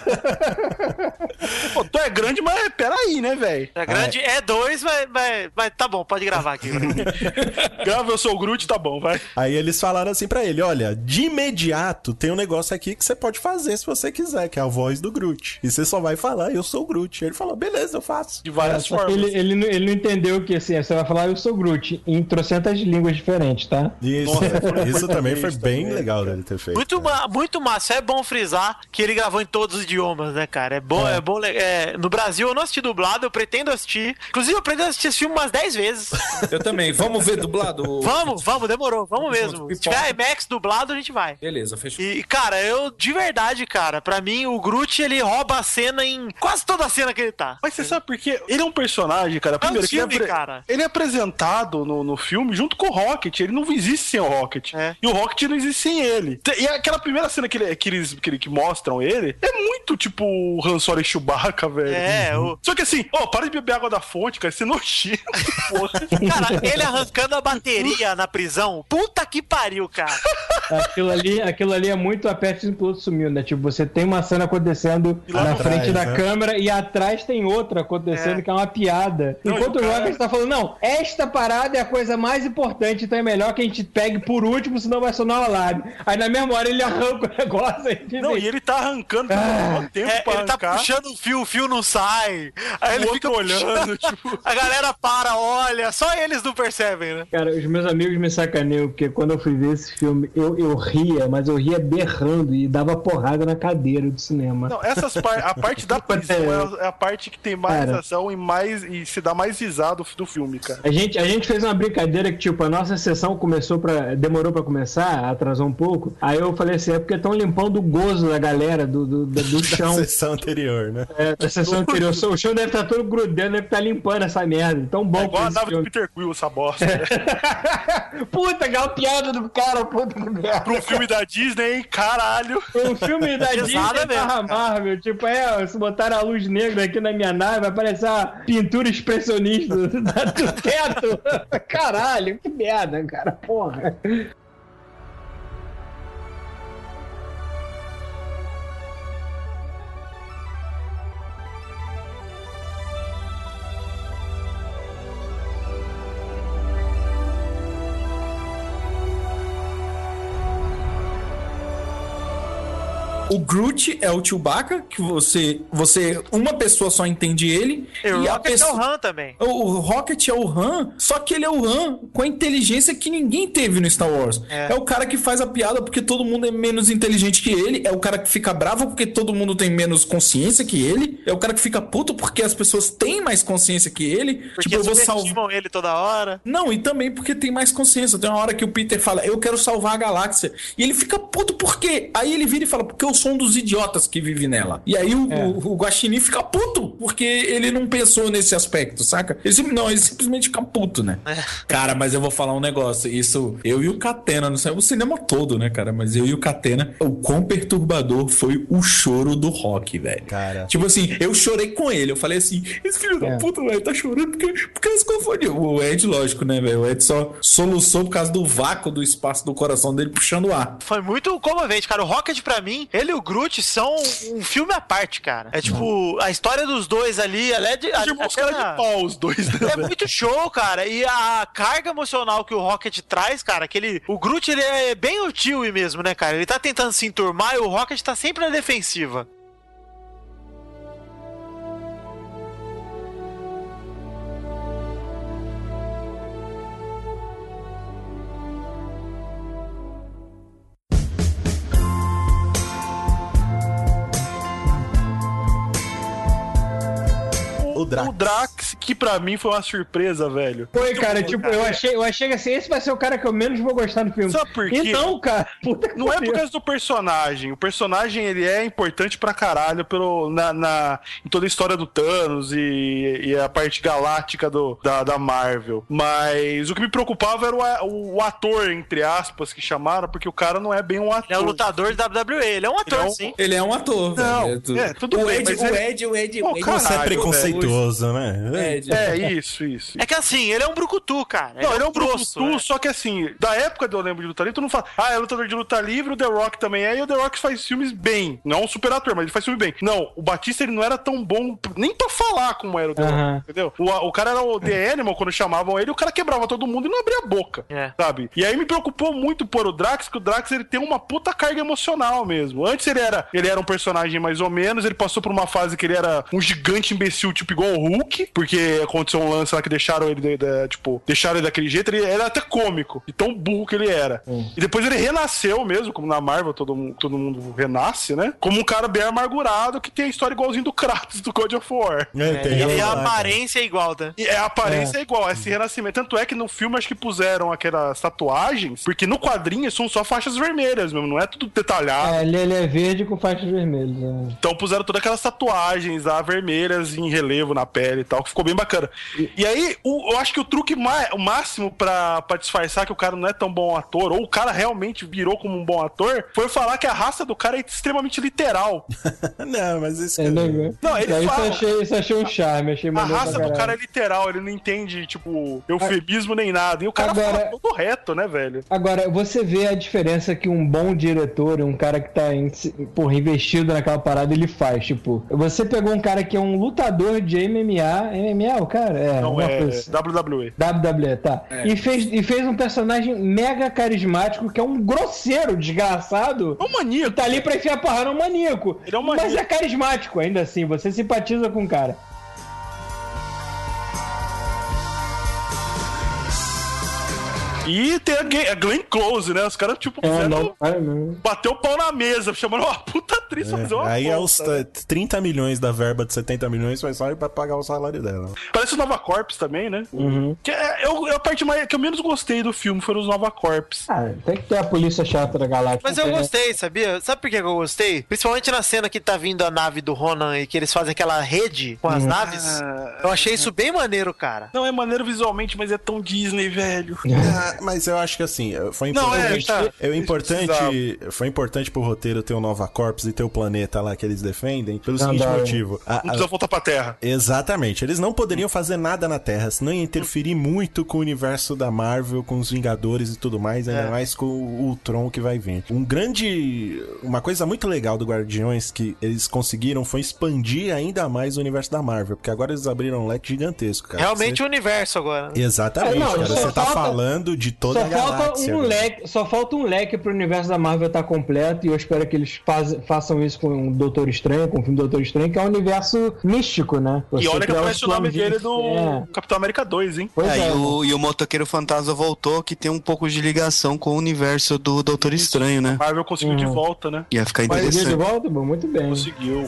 A: Pô, tu é grande, mas peraí, né, velho?
C: É grande, é 2, mas tá bom, pode gravar aqui.
A: Grava, eu sou o Groot, tá bom, vai.
B: Aí eles falaram assim pra ele, olha, de imediato tem um negócio aqui que você pode fazer se você quiser, que é a voz do Groot. E você só vai falar, eu sou o Groot. Aí ele falou, beleza, eu faço.
A: De várias formas.
F: Ele não entendeu que assim, você vai falar, eu sou o Groot, em trocentas línguas diferentes, tá?
B: Isso também foi bem legal dele ter feito.
C: Muito massa, é bom frisar que ele gravou em todos os idiomas, né, cara? É bom. No Brasil eu não assisti dublado, eu pretendo assistir. Inclusive, eu pretendo assistir esse filme umas 10 vezes.
N: Eu também. Vamos ver dublado?
C: Vamos, demorou. Vamos mesmo. Se tiver IMAX dublado, a gente vai.
N: Beleza, fechou.
C: E, cara, de verdade, cara, pra mim, o Groot, ele rouba a cena em quase toda a cena que ele tá.
A: Mas você sabe por quê? Ele é um personagem, cara. Primeiro, ele é apresentado no filme junto com o Rocket. Ele não existe sem o Rocket. E o Rocket não existe sem ele. E aquela primeira cena que mostram ele, é muito tipo o Han Solo e Chewbacca, velho. Só que assim, para de beber água da fonte, cara. Isso é nojento, porra.
C: Cara, ele arrancando a bateria na prisão, puta que pariu, cara.
F: Aquilo ali é muito aperte pro outro sumiu, né? Tipo, você tem uma cena acontecendo na frente da câmera e atrás tem outra acontecendo que é uma piada. Enquanto o Rocket tá falando, não, esta parada é a coisa mais importante, então é melhor que a gente pegue por último, senão vai sonar o alarme. Aí na mesma hora ele arranca o negócio.
A: E ele tá arrancando por tempo pra
C: ele
A: arrancar.
C: Tá puxando o fio não sai. Aí ele fica
A: olhando, tipo...
C: A galera olha, só eles não percebem, né?
F: Cara, os meus amigos me sacaneiam, porque quando eu fui ver esse filme, eu ria, mas eu ria berrando e dava porrada na cadeira do cinema.
A: Não, a parte da prisão é a parte que tem mais ação e se dá mais risado do filme, cara.
F: A gente fez uma brincadeira que, tipo, a nossa sessão demorou pra começar, atrasou um pouco. Aí eu falei assim, é porque estão limpando o gozo da galera do chão.
B: Da sessão anterior, né?
F: Da sessão anterior. O chão deve estar todo grudando, deve estar limpando essa merda. Tão bom
A: igual a nave do Peter Quill, essa bosta.
F: Puta, que é uma piada do cara, puta que merda.
A: Pro filme da Disney, hein? Caralho.
F: Um filme da Disney barra Marvel. Tipo, se botaram a luz negra aqui na minha nave, vai parecer uma pintura expressionista do teto. Caralho, que merda, cara. Porra.
N: O Groot é o Chewbacca, que uma pessoa só entende ele.
C: E o Rocket é o Han também.
N: O Rocket é o Han, só que ele é o Han com a inteligência que ninguém teve no Star Wars. É o cara que faz a piada porque todo mundo é menos inteligente que ele. É o cara que fica bravo porque todo mundo tem menos consciência que ele. É o cara que fica puto porque as pessoas têm mais consciência que ele.
C: Porque
N: tipo, eu vou
C: salvar ele toda hora.
N: Não, e também porque tem mais consciência. Tem uma hora que o Peter fala, eu quero salvar a galáxia. E ele fica puto por quê? Aí ele vira e fala, porque eu sou um dos idiotas que vive nela. E aí o Guaxinim fica puto porque ele não pensou nesse aspecto, saca? Ele simplesmente fica puto, né? Cara, mas eu vou falar um negócio. Isso, eu e o Catena, não sei, o cinema todo, né, cara? Mas eu e o Catena, o quão perturbador foi o choro do Rock, velho.
B: Cara.
N: Tipo assim, eu chorei com ele. Eu falei assim, esse filho da puta, velho, tá chorando porque eles confundiram. O Ed, lógico, né, velho? O Ed só soluçou por causa do vácuo do espaço do coração dele puxando o ar.
C: Foi muito comovente, cara. O Rocket, pra mim, ele e o Groot são um filme à parte, cara. É tipo, a história dos dois ali, ela é de
A: pau, os dois, né?
C: É muito show, cara. E a carga emocional que o Rocket traz, cara, o Groot, ele é bem o Chewie mesmo, né, cara? Ele tá tentando se enturmar e o Rocket tá sempre na defensiva.
A: O Drax, que pra mim foi uma surpresa, velho.
F: Foi, cara, tipo, eu achei assim, esse vai ser o cara que eu menos vou gostar do filme.
A: Sabe por quê?
F: Então, cara, puta que
A: não é por causa do personagem. O personagem, ele é importante pra caralho em toda a história do Thanos e a parte galáctica da Marvel. Mas o que me preocupava era o ator, entre aspas, que chamaram, porque o cara não é bem um ator.
C: Ele é um lutador de WWE, ele é um ator, sim.
N: Ele é um ator,
A: não,
N: velho.
A: Tudo bem,
N: o Ed.
B: Você é preconceituoso, né?
A: Isso.
C: É que assim, ele é um brucutu, cara.
A: Ele é um brucutu, só que assim, da época do Eu Lembro de Luta Livre, tu não fala, é lutador de luta livre, o The Rock também é, e o The Rock faz filmes bem. Não é um super ator, mas ele faz filme bem. Não, o Batista, ele não era tão bom nem pra falar como era o The Rock, entendeu? O cara era o The Animal, quando chamavam ele, o cara quebrava todo mundo e não abria a boca, sabe? E aí me preocupou muito por o Drax, que o Drax, ele tem uma puta carga emocional mesmo. Antes ele era um personagem mais ou menos, ele passou por uma fase que ele era um gigante imbecil, tipo igual o Hulk, porque aconteceu um lance lá que deixaram ele daquele jeito, ele era até cômico, de tão burro que ele era. E depois ele renasceu mesmo, como na Marvel todo mundo renasce, né? Como um cara bem amargurado, que tem a história igualzinho do Kratos, do God of War.
C: E a aparência é igual, tá?
A: E a aparência é igual, esse renascimento. Tanto é que no filme acho que puseram aquelas tatuagens, porque no quadrinho são só faixas vermelhas mesmo, não é tudo detalhado.
F: Ele é verde com faixas vermelhas.
A: Então puseram todas aquelas tatuagens lá, vermelhas em relevo na pele e tal, que ficou bem bacana. E aí, eu acho que o truque o máximo pra disfarçar que o cara não é tão bom ator, ou o cara realmente virou como um bom ator, foi falar que a raça do cara é extremamente literal.
B: Não, mas isso...
A: Não, ele fala...
F: Isso achei um charme, achei maneiro.
A: A raça do cara é literal, ele não entende, tipo, eufemismo nem nada. E o cara fala todo reto, né, velho?
F: Agora, você vê a diferença que um bom diretor, um cara que tá investido naquela parada, ele faz. Tipo, você pegou um cara que é um lutador de MMA, o cara?
A: Não, WWE.
F: WWE, tá. E fez um personagem mega carismático, que é um grosseiro, desgraçado.
A: É um maníaco.
F: Que tá ali pra enfiar porrada, é um maníaco.
A: Ele é um maníaco.
F: Mas é carismático, ainda assim, você simpatiza com o cara.
A: E tem a Glenn Close, né? Os caras, tipo, bateu o pau na mesa, chamando uma puta atriz pra fazer uma
B: aí é os 30 milhões da verba de 70 milhões, vai só pra pagar o salário dela.
A: Parece o Nova Corps também, né? Que é a parte mais que eu menos gostei do filme, foram os Nova Corps.
F: Tem que ter a polícia chata da galáxia.
C: Mas eu gostei, sabia? Sabe por que eu gostei? Principalmente na cena que tá vindo a nave do Ronan e que eles fazem aquela rede com as naves. Eu achei isso bem maneiro, cara.
A: Não, é maneiro visualmente, mas é tão Disney, velho.
B: Mas eu acho que assim, foi importante. Foi importante pro roteiro ter o Nova Corps e ter o planeta lá que eles defendem, pelo seguinte motivo.
A: Não precisa voltar pra Terra.
B: Exatamente. Eles não poderiam fazer nada na Terra, senão ia interferir muito com o universo da Marvel, com os Vingadores e tudo mais, ainda mais com o Ultron que vai vir. Uma coisa muito legal do Guardiões que eles conseguiram foi expandir ainda mais o universo da Marvel, porque agora eles abriram um leque gigantesco, cara.
C: Realmente o universo agora.
B: Exatamente, cara. Você tá falando de toda a galáxia.
F: Só falta um leque pro universo da Marvel estar completo, e eu espero que eles façam façam isso com o Doutor Estranho, com o filme Doutor Estranho, que é um universo místico, né?
A: E olha que aparece o nome dele do Capitão América 2, hein?
D: E o Motoqueiro Fantasma voltou, que tem um pouco de ligação com o universo do Doutor Estranho, né?
A: A Marvel conseguiu de volta, né?
D: Ia ficar interessante.
F: Conseguiu de volta? Bom, muito bem.
A: Conseguiu.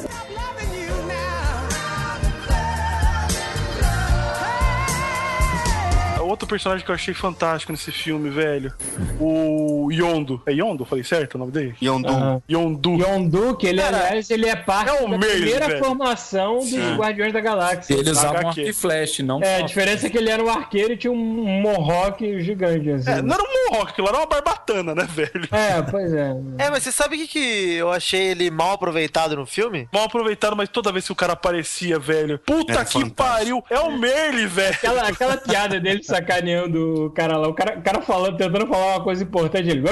A: Outro personagem que eu achei fantástico nesse filme, velho. O Yondo. É Yondo? Falei certo o nome dele?
D: Yondu.
F: Yondu, que ele, aliás, ele é parte da primeira formação dos Guardiões da Galáxia.
N: Ele usava um arco e flash, não
F: a diferença é que ele era um arqueiro e tinha um mohawk gigante, assim.
A: Não era um mohawk, aquilo era uma barbatana, né, velho?
F: Pois é.
C: Mas você sabe o que eu achei ele mal aproveitado no filme?
A: Mal aproveitado, mas toda vez que o cara aparecia, velho, puta que pariu, é o Merle, velho.
F: Aquela piada dele sacaneando o cara lá, o cara falando, tentando falar uma coisa importante, ele...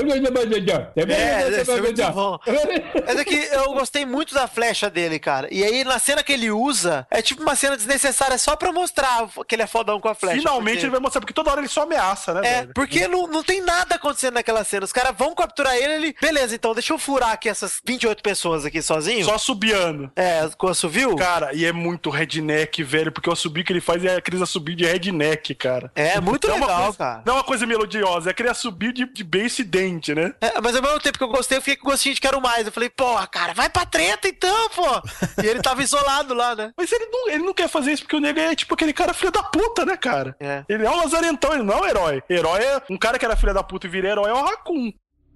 C: Mas é que eu gostei muito da flecha dele, cara. E aí, na cena que ele usa, é tipo uma cena desnecessária só pra mostrar que ele é fodão com a flecha.
A: Finalmente ele vai mostrar, porque toda hora ele só ameaça, né, velho?
C: Porque não tem nada acontecendo naquela cena. Os caras vão capturar ele, beleza, então deixa eu furar aqui essas 28 pessoas aqui sozinho.
A: Só assobiando.
C: Com o assovio.
A: Cara, e é muito redneck, velho, porque o assobio que ele faz é aqueles assobio de redneck, cara.
C: É muito legal, cara.
A: Não é uma coisa melodiosa, é aquele assobio de beiço e dente, né?
C: Mas ao mesmo tempo que eu gostei, eu fiquei com gostinho de quero mais. Eu falei, porra, cara, vai pra treta então, pô. E ele tava isolado lá, né?
A: Mas ele não quer fazer isso porque o nego é tipo aquele cara filho da puta, né, cara? Ele é um lazarentão, ele não é um herói. Herói é um cara que era filho da puta e vira herói, é um Raccoon.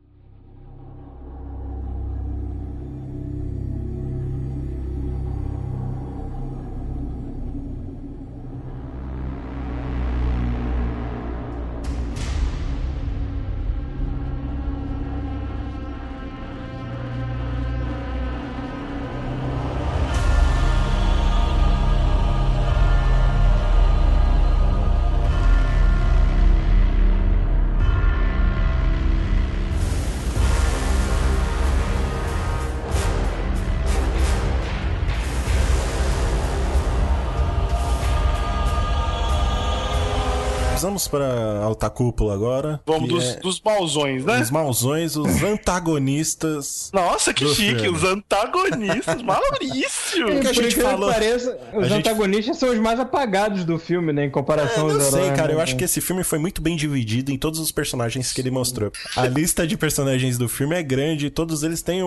B: Vamos para alta cúpula agora.
A: Vamos dos mauzões, né?
B: Os mauzões, os antagonistas.
A: Nossa, que chique, os antagonistas, Maurício.
B: Que a gente falou.
F: Os antagonistas são os mais apagados do filme, né? Em comparação aos heróis.
B: Não sei, cara. Eu acho que esse filme foi muito bem dividido em todos os personagens que ele mostrou. A lista de personagens do filme é grande, todos eles têm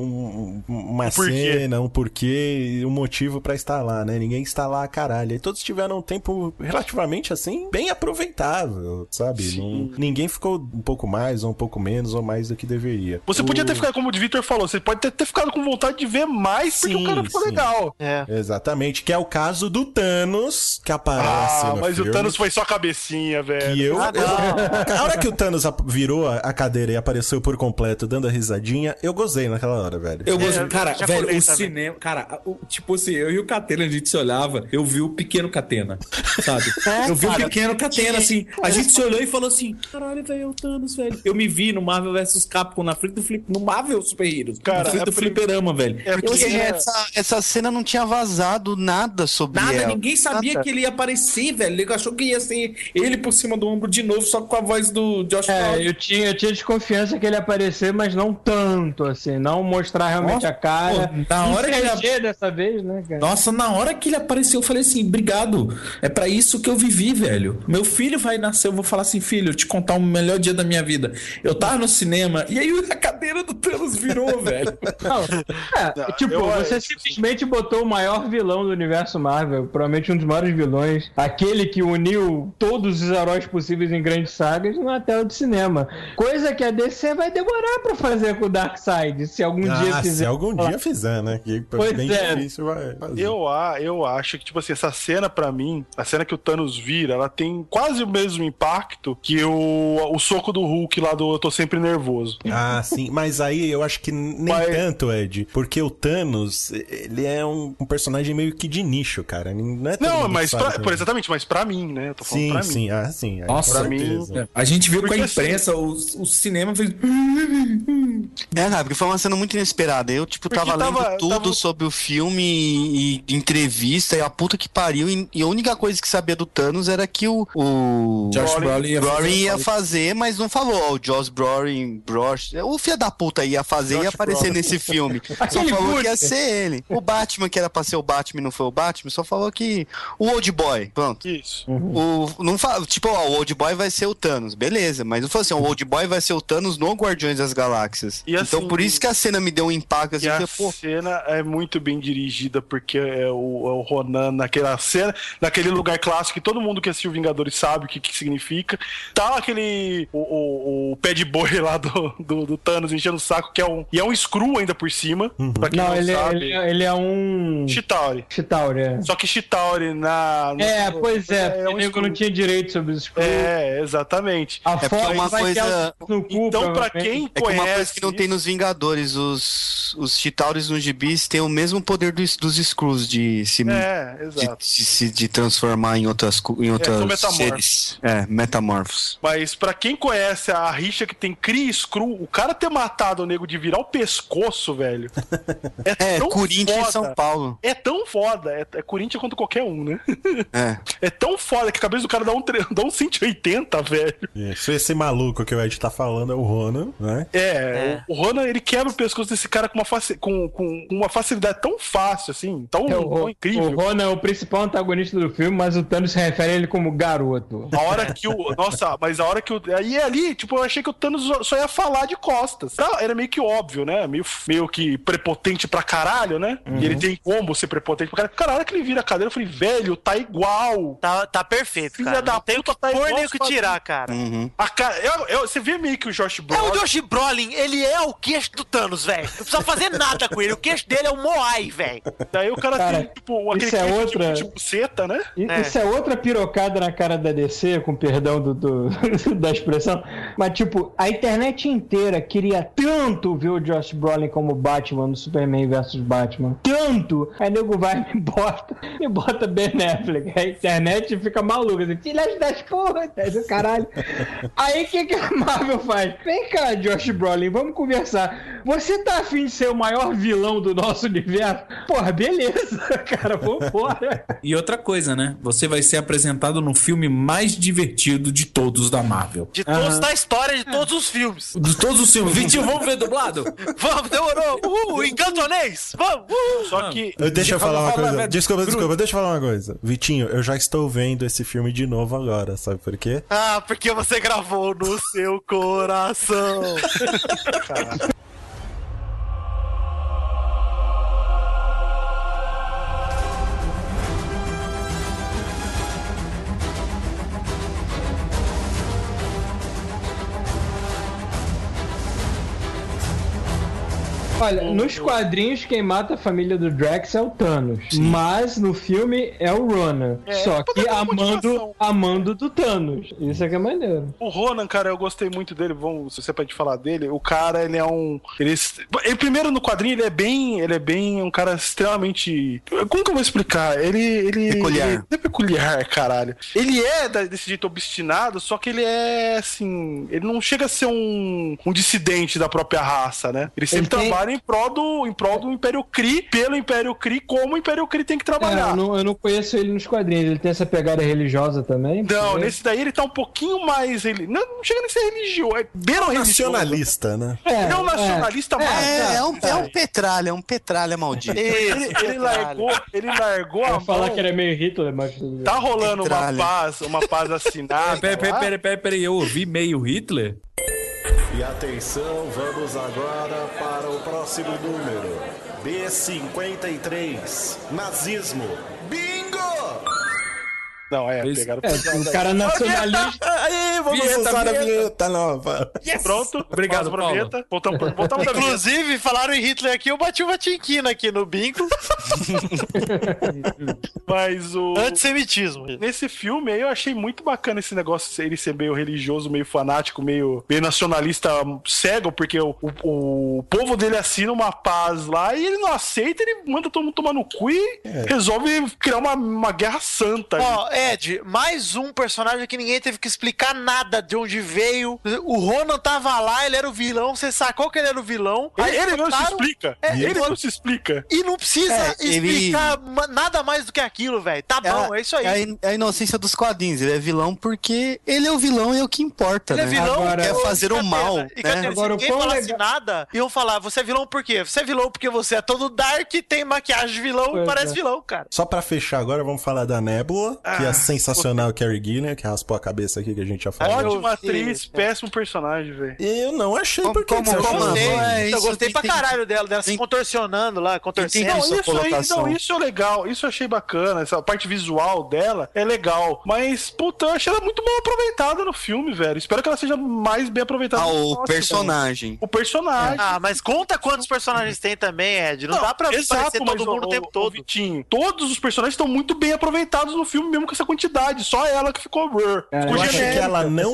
B: uma cena, um porquê e um motivo pra estar lá, né? Ninguém está lá, caralho. E todos tiveram um tempo relativamente assim, bem aproveitável, sabe? Ninguém ficou um pouco mais, ou um pouco menos, ou mais do que deveria.
A: Você podia ter ficado, como o Victor falou, você pode ter ficado com vontade de ver mais, porque o cara ficou legal.
B: Exatamente, que é o caso do Thanos, que aparece no
A: mas
B: filme.
A: O Thanos foi só cabecinha, velho.
B: Que a hora que o Thanos virou a cadeira e apareceu por completo, dando a risadinha, eu gozei naquela hora, velho.
N: Eu gostei. Cara, velho, o cinema... Cara, tipo assim, eu e o Catena, a gente se olhava, eu vi o pequeno Catena, sabe? Eu vi o pequeno Catena, assim, a gente se olhou e falou assim, caralho, velho, é o Thanos, velho. Eu me vi no Marvel vs Capcom, na frente do no Marvel Super Heroes, na frente do fliperama, velho.
D: Essa cena não tinha vazado nada sobre ela.
N: Ninguém sabia que ele ia aparecer, velho. Ele achou que ia ser ele por cima do ombro de novo, só com a voz do Josh Brolin.
F: Eu tinha desconfiança que ele ia aparecer, mas não tanto, assim, não mostrar realmente a cara.
N: Pô, na hora que ele
F: dessa vez, né, cara?
N: Nossa, na hora que ele apareceu, eu falei assim, obrigado. É pra isso que eu vivi, velho. Meu filho vai nascer, eu vou falar assim, filho, eu te contar o melhor dia da minha vida. Eu tava no cinema e aí a cadeira do Thanos virou, velho.
F: Você simplesmente botou o maior vilão do universo Marvel, provavelmente um dos maiores vilões, aquele que uniu todos os heróis possíveis em grandes sagas na tela de cinema. Coisa que a DC vai demorar pra fazer com o Darkseid, se algum dia fizer.
B: Se algum dia fizer, né? Que bem difícil vai fazer.
A: Eu acho que, tipo assim, essa cena pra mim, a cena que o Thanos vira, ela tem quase o mesmo impacto que o soco do Hulk lá do Eu Tô Sempre Nervoso.
B: Ah, sim, mas aí eu acho que nem tanto, Ed, porque o Thanos, ele é um personagem meio que de nicho, cara. Não,
A: mas exatamente, mas pra mim, né? Eu tô falando pra mim.
B: Sim.
N: Nossa,
A: pra mim.
N: A gente viu porque com a imprensa, o cinema fez...
D: Cara, porque foi uma cena muito inesperada. Eu, tipo, tava lendo tudo sobre o filme e entrevista e a puta que pariu. E a única coisa que sabia do Thanos era que o
N: Josh Brolin
D: ia fazer, mas não falou. O Josh Brolin, o filho da puta ia fazer e ia aparecer nesse filme. Só falou que ia ser ele. O Batman, que era pra ser o Batman, não foi o Batman, só falou que o Old Boy, pronto.
A: Isso.
D: Não fala, tipo, o Old Boy vai ser o Thanos, beleza, mas não foi assim, o Old Boy vai ser o Thanos no Guardiões das Galáxias.
A: E assim,
D: então por isso que a cena me deu um impacto assim,
A: a cena é muito bem dirigida, porque é o Ronan naquela cena, naquele lugar clássico que todo mundo que assistiu Vingadores sabe o que significa. Tá aquele o pé de boi lá do Thanos enchendo o saco, que é um Skrull ainda por cima. Pra quem não sabe.
F: Ele é um
A: Chitauri.
F: Só
A: que Chitauri
F: pois é, o nego não tinha direito sobre os Skrull.
A: Exatamente.
D: A forma uma coisa
F: no cu,
A: então, pra quem conhece,
D: uma coisa que não tem nos Vingadores, os Chitauris nos gibis têm o mesmo poder dos Skrulls de se transformar em outras seres. Metamorfos.
A: Mas pra quem conhece a rixa que tem Kree e Skrull, o cara ter matado o nego de virar o pescoço, velho.
D: Corinthians e São Paulo.
A: É tão foda. É Corinthians contra qualquer um, né? É tão foda que a cabeça do cara dá um 180, velho.
B: Isso, esse maluco que o Ed tá falando é o Ronan, né?
A: O Ronan, ele quebra o pescoço desse cara com uma facilidade tão fácil, assim, tão incrível.
F: O Ronan é o principal antagonista do filme, mas o Thanos se refere a ele como garoto.
A: A hora que aí ali, tipo, eu achei que o Thanos só ia falar de costas. Era meio que óbvio, né? Meio que prepotente pra caralho, né? E ele tem como ser prepotente pra caralho. Cara, a hora que ele vira a cadeira, eu falei, velho, tá igual.
C: Tá perfeito,
A: filha
C: cara.
A: Da
C: não tem o que
A: tá
C: pôr nem o que tirar, cara.
A: Você vê meio que o Josh Brolin...
C: O Josh Brolin, ele é o queixo do Thanos, velho. Não precisa fazer nada com ele. O queixo dele é o Moai, velho.
A: Daí o cara tem, tipo, aquele queixo tipo seta, né?
F: Isso é outra pirocada na cara da DC, com perdão da expressão. Mas, tipo, a internet inteira queria tanto ver o Josh Brolin como Batman no Superman vs Batman. Tanto! Aí nego vai e me bota Ben Affleck. A internet fica maluca. Assim, filhas das putas do caralho. Aí o que a Marvel faz? Vem cá, Josh Brolin, vamos conversar. Você tá afim de ser o maior vilão do nosso universo? Porra, beleza, cara, vambora.
N: E outra coisa, né? Você vai ser apresentado no filme mais divertido de todos da Marvel.
C: De todos da história, de todos os filmes.
N: De todos os filmes. Vitinho, vamos ver dublado?
C: Vamos, demorou. Em cantonês. Vamos.
A: Só que...
B: Deixa eu falar uma coisa. Desculpa, deixa eu falar uma coisa. Vitinho, eu já estou vendo esse filme de novo agora, sabe por quê?
C: Porque você gravou no seu coração.
F: Olha, nos quadrinhos quem mata a família do Drax é o Thanos. Sim. Mas no filme é o Ronan. Só que amando do Thanos. Isso é que é maneiro.
A: O Ronan, cara, eu gostei muito dele. Se você pode falar dele, o cara, ele é um... Ele primeiro no quadrinho, ele é bem um cara extremamente... Como que eu vou explicar? Ele
D: peculiar.
A: Ele é peculiar, caralho. Ele é desse jeito obstinado, só que ele é, assim... Ele não chega a ser um dissidente da própria raça, né? Ele sempre trabalha em prol do Império Kree, pelo Império Kree, como o Império Kree tem que trabalhar.
F: Eu não conheço ele nos quadrinhos. Ele tem essa pegada religiosa também?
A: Não, nesse daí ele tá um pouquinho mais... Não chega nem a ser religioso. É
B: nacionalista, né?
A: Ele é um nacionalista
D: maldito. É um petralha maldito.
A: Ele largou a mão.
F: Eu ia falar que era meio Hitler, mas...
A: Tá rolando uma paz assinada.
N: Peraí, eu ouvi meio Hitler?
B: E atenção, vamos agora para o próximo número. B53. Nazismo. Bingo!
A: Não, pegaram
F: o cara nacionalista.
B: Aí, vamos usar a vinheta nova.
A: Yes! Pronto,
N: obrigado, Paulo.
A: Voltamos da
C: Inclusive, falaram em Hitler aqui, eu bati uma tinquina aqui no bingo.
A: Mas o...
C: Antissemitismo.
A: Nesse filme aí eu achei muito bacana esse negócio de ele ser meio religioso, meio fanático, meio nacionalista cego, porque o povo dele assina uma paz lá e ele não aceita, ele manda todo mundo tomar no cu e resolve criar uma guerra santa.
C: Ó, Ed, mais um personagem que ninguém teve que explicar nada de onde veio. O Ronan tava lá, ele era o vilão, você sacou que ele era o vilão.
A: Ele não se explica. Ele não se explica.
C: E não precisa explicar nada mais do que aquilo, velho. Tá bom, é isso aí.
D: É a inocência dos quadrinhos. Ele é vilão porque ele é o vilão e é o que importa,
C: ele
D: né?
C: é vilão,
D: quer fazer o mal,
C: né? Agora, se ninguém falasse nada, iam falar, você é vilão por quê? Você é vilão porque você é todo dark, tem maquiagem de vilão e parece vilão, cara.
B: Só pra fechar agora, vamos falar da Nebula, que é a sensacional Carrie Gilliam, que raspou a cabeça aqui, que a gente já falou.
A: Ótima atriz, péssimo personagem, velho.
B: Eu não achei, porque
C: eu gostei pra caralho dela se contorcionando lá, contorcendo.
A: Isso é legal, isso eu achei bacana, essa parte visual dela é legal, mas, puta, eu achei ela muito mal aproveitada no filme, velho. Espero que ela seja mais bem aproveitada.
D: O personagem.
A: O personagem.
C: Mas conta quantos personagens tem também, Ed. Não dá pra aparecer todo mundo o tempo todo.
A: Vitinho, todos os personagens estão muito bem aproveitados no filme, mesmo com essa quantidade. Só ela que ficou...
B: Eu acho que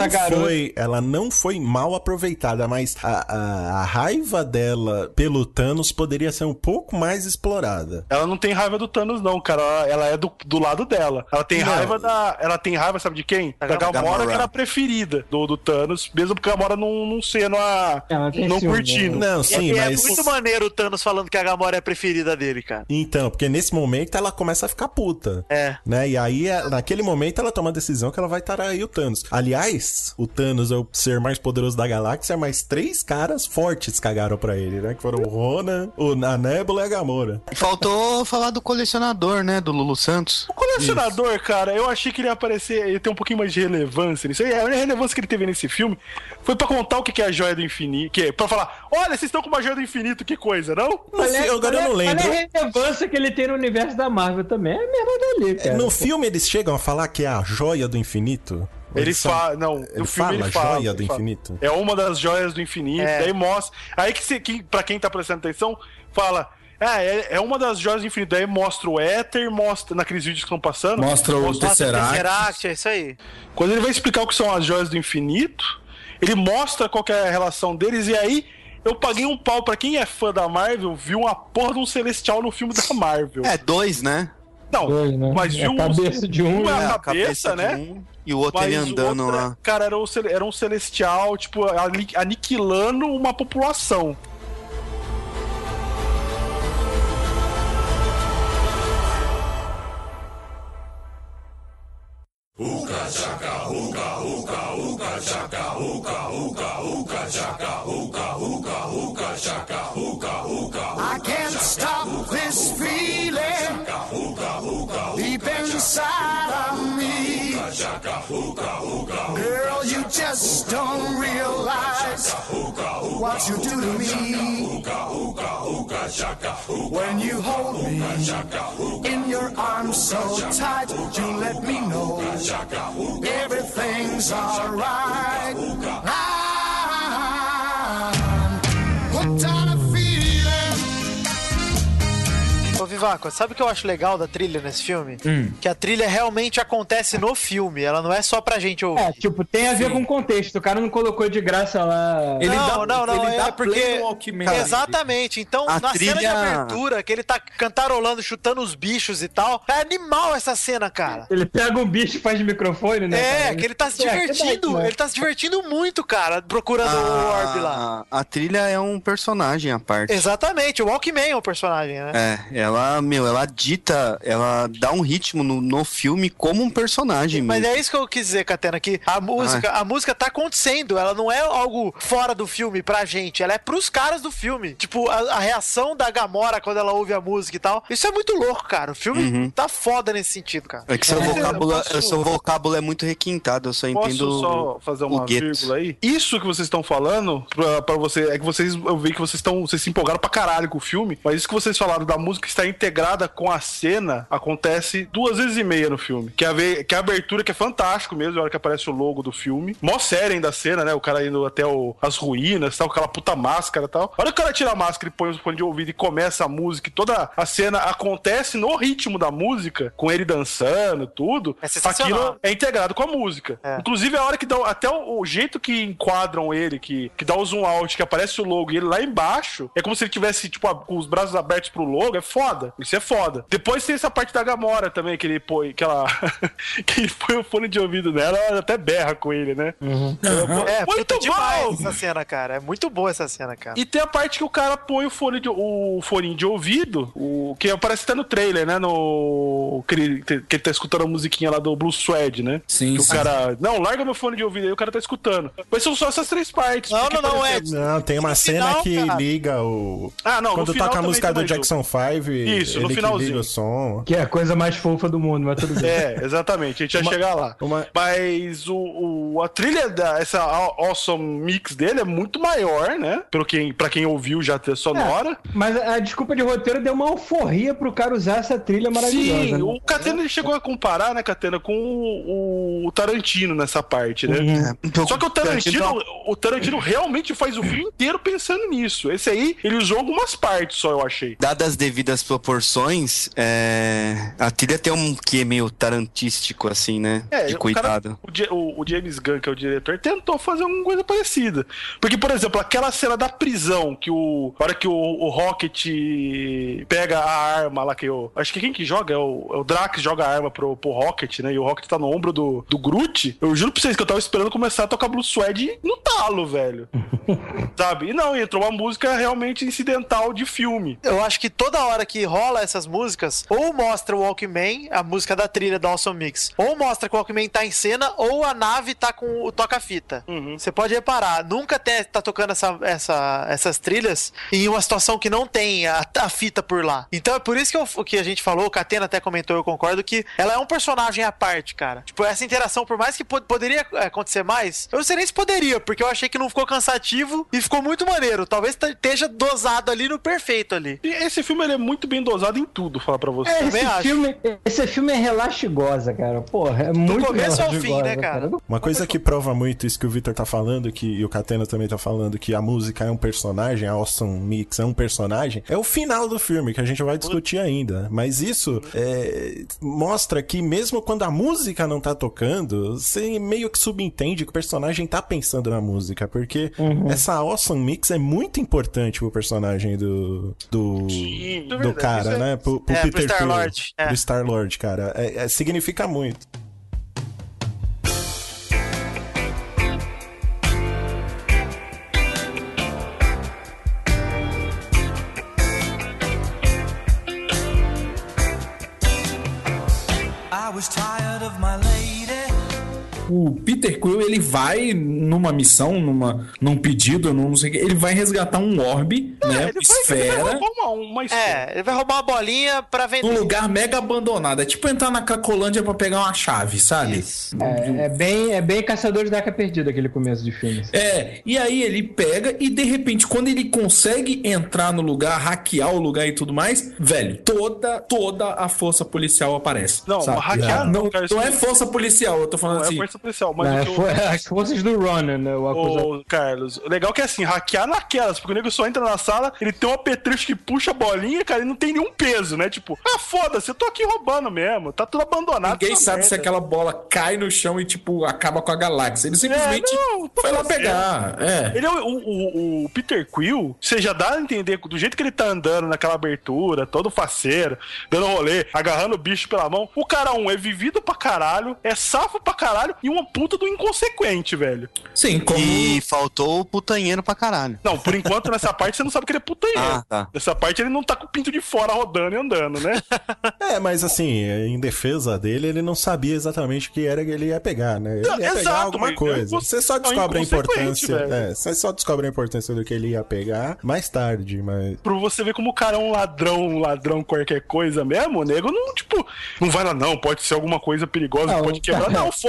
B: ela não foi mal aproveitada, mas a raiva dela pelo Thanos poderia ser um pouco mais explorada.
A: Ela não tem raiva do Thanos, não, cara. Ela é do lado dela. Ela tem raiva Ela tem raiva, sabe de quem? Da Gamora, que era a preferida do Thanos, mesmo porque a Gamora não sendo não curtindo.
B: Não, sim, mas...
C: É muito maneiro o Thanos falando que a Gamora é a preferida dele, cara.
B: Então, porque nesse momento ela começa a ficar puta. Né? E aí, naquele momento, ela toma a decisão que ela vai tarar aí o Thanos. Aliás, o Thanos é o ser mais poderoso da galáxia, mas 3 caras fortes cagaram pra ele, né? Que foram o Ronan, a Nebula e a Gamora.
D: Faltou falar do colecionador, né? Do Lulu Santos.
A: O colecionador, cara, eu achei que ele ia aparecer, ele tem um pouquinho mais de relevância nisso. A relevância que ele teve nesse filme foi pra contar o que é a joia do infinito, pra falar, olha, vocês estão com uma joia do infinito, que coisa, não?
B: Agora eu não lembro.
F: Olha a relevância que ele tem no universo da Marvel também, é a merda dele, cara.
B: No filme eles chegam a falar que é a joia do infinito?
A: Ele fala, não, no filme ele fala
B: joia do infinito.
A: É uma das joias do infinito, daí mostra. Aí que pra quem tá prestando atenção, fala, é uma das joias do infinito. Daí mostra o éter, mostra naqueles vídeos que estão passando.
B: Mostra o
C: Tesseract, é isso aí.
A: Quando ele vai explicar o que são as joias do infinito, ele mostra qual que é a relação deles, e aí eu paguei um pau pra quem é fã da Marvel, viu uma porra de um Celestial no filme da Marvel.
D: 2, né?
A: Não,
F: né?
A: mas viu
F: a cabeça de um,
A: a cabeça, né?
D: E o outro ele andando lá.
A: Cara, era um Celestial, tipo, aniquilando uma população.
K: Uka chaka, uka, uka, uka chaka, uka, uka, uka chaka, uka, uka, uka chaka, uka, uka.
O: I can't stop this feeling deep inside of me. Girl, you just don't realize what you do to me. When you hold me in your arms so tight, you let me know everything's alright. I'm hooked on a feeling.
C: Ô, Vivaco, sabe o que eu acho legal da trilha nesse filme? Que a trilha realmente acontece no filme, ela não é só pra gente ouvir.
F: Tipo, tem a ver com o contexto, o cara não colocou de graça lá...
C: Não, porque... Exatamente, então na cena de abertura, que ele tá cantarolando, chutando os bichos e tal, é animal essa cena, cara.
F: Ele pega um bicho e faz de microfone, né?
C: Cara? Que ele tá se divertindo, ele tá se divertindo muito, cara, procurando o Orb lá.
D: A trilha é um personagem à parte.
C: Exatamente, o Walkman é o personagem, né?
D: Ela dá um ritmo no filme como um personagem mesmo.
C: Mas é isso que eu quis dizer, Catena, que a música tá acontecendo, ela não é algo fora do filme pra gente, ela é pros caras do filme. Tipo, a reação da Gamora quando ela ouve a música e tal, isso é muito louco, cara. O filme tá foda nesse sentido, cara.
D: É que seu vocábulo é muito requintado, eu só entendo.
A: Posso só fazer uma vírgula aí? Isso que vocês estão falando, pra você, é que eu vi que vocês se empolgaram pra caralho com o filme, mas isso que vocês falaram da música está integrada com a cena acontece 2 vezes e meia no filme. Que é a abertura, que é fantástico mesmo, a hora que aparece o logo do filme. Mó séria ainda a cena, né? O cara indo até as ruínas, tal, com aquela puta máscara e tal. A hora que o cara tira a máscara e põe os fones de ouvido e começa a música, e toda a cena acontece no ritmo da música, com ele dançando, tudo. Aquilo é integrado com a música. Inclusive, a hora que dá até o jeito que enquadram ele, que dá o zoom out, que aparece o logo e ele lá embaixo, é como se ele tivesse, tipo, com os braços abertos pro logo. É foda. Isso é foda. Depois tem essa parte da Gamora também, que ele põe, que ele põe o fone de ouvido nela, ela até berra com ele, né?
C: Muito demais essa cena, cara. É muito boa essa cena, cara.
A: E tem a parte que o cara põe o fone de ouvido, que aparece até no trailer, né? Que ele tá escutando a musiquinha lá do Blue Suede, né?
N: Sim.
A: Que o cara, não, larga meu fone de ouvido aí, o cara tá escutando. Mas são só essas 3 partes.
B: Não, tem uma cena
C: final,
B: que
C: cara.
B: liga o...
A: não,
B: quando toca a música do Jackson 5,
A: isso, no
B: ele
A: finalzinho.
B: que liga o som.
F: Que é a coisa mais fofa do mundo, mas tudo bem.
A: Exatamente, a gente vai chegar lá. Mas a trilha essa Awesome Mix dele é muito maior, né? Pra quem ouviu já ter sonora.
F: Mas a desculpa de roteiro deu uma alforria pro cara usar essa trilha maravilhosa.
A: Sim,
F: né?
A: o Catena ele chegou a comparar, né, Catena, com o Tarantino nessa parte, né? Só que o Tarantino realmente faz o filme inteiro pensando nisso. Esse aí, ele usou algumas partes só, eu achei.
D: Dadas as devidas proporções, a trilha tem um quê meio tarantístico, assim, né? De cuidado.
A: O James Gunn, que é o diretor, tentou fazer alguma coisa parecida. Porque, por exemplo, aquela cena da prisão, que a hora que o Rocket pega a arma lá, acho que quem que joga é o Drax, joga a arma pro Rocket, né? E o Rocket tá no ombro do Groot. Eu juro pra vocês que eu tava esperando começar a tocar Blue Suede no talo, velho. Sabe? E não, entrou uma música realmente incidental de filme.
C: Eu acho que toda hora que rola essas músicas, ou mostra o Walkman, a música da trilha da Awesome Mix, ou mostra que o Walkman tá em cena, ou a nave tá com o toca-fita. Você pode reparar, nunca tá tocando essas trilhas em uma situação que não tem a fita por lá. Então é por isso que a gente falou, o Catena até comentou, eu concordo, que ela é um personagem à parte, cara. Tipo, essa interação, por mais que poderia acontecer mais, eu não sei nem se poderia, porque eu achei que não ficou cansativo e ficou muito maneiro. Talvez esteja dosado ali no perfeito ali.
A: E esse filme ele é muito bem dosado em tudo, falar pra você.
F: Esse filme é relaxigosa, cara. Porra, é muito
C: do começo ao fim, né, cara?
B: Uma coisa que prova muito isso que o Victor tá falando, e o Catena também tá falando, que a música é um personagem, a Awesome Mix é um personagem, é o final do filme, que a gente vai discutir ainda. Mas isso mostra que mesmo quando a música não tá tocando, você meio que subentende que o personagem tá pensando na música, porque essa Awesome Mix é muito importante pro personagem do cara, né? Pro Peter
C: Star-Lord.
B: Pro Star-Lord, cara. Significa muito.
O: I was tired of my lady.
N: O Peter Quill, ele vai numa missão, num pedido, não sei o que, ele vai resgatar um orbe, né? Esfera.
C: Ele vai roubar uma bolinha pra vender.
N: Num lugar mega abandonado. É tipo entrar na Cracolândia pra pegar uma chave, sabe?
F: É bem Caçadores da Arca Perdida, aquele começo de filme.
N: E aí ele pega e de repente, quando ele consegue entrar no lugar, hackear o lugar e tudo mais, velho, toda a força policial aparece.
A: Não, hackear
N: não é força policial, eu tô falando assim.
A: Policial, mas
F: as forças do Ronan, né?
A: Ô, Carlos, o legal é que assim, hackear naquelas, porque o nego só entra na sala, ele tem um apetrecho que puxa a bolinha, cara, e não tem nenhum peso, né? Tipo, foda-se, eu tô aqui roubando mesmo, tá tudo abandonado.
N: Ninguém sabe se aquela bola cai no chão e, tipo, acaba com a galáxia. Ele simplesmente foi lá pegar.
A: Ele é o Peter Quill, você já dá a entender, do jeito que ele tá andando naquela abertura, todo faceiro, dando rolê, agarrando o bicho pela mão, o cara é vivido pra caralho, é safo pra caralho, e uma puta do inconsequente, velho.
N: Sim,
D: E faltou o putanheiro pra caralho.
A: Não, por enquanto, nessa parte você não sabe que ele é putanheiro.
D: Tá.
A: Nessa parte ele não tá com o pinto de fora rodando e andando, né?
B: Mas assim, em defesa dele, ele não sabia exatamente o que era que ele ia pegar, né? Ele ia pegar alguma coisa. Você só descobre a importância. Você só descobre a importância do que ele ia pegar mais tarde, mas.
A: Pra você ver como o cara é um ladrão qualquer coisa mesmo, o nego não, tipo, não vai lá, não, pode ser alguma coisa perigosa, pode quebrar. Não, foda-se, eu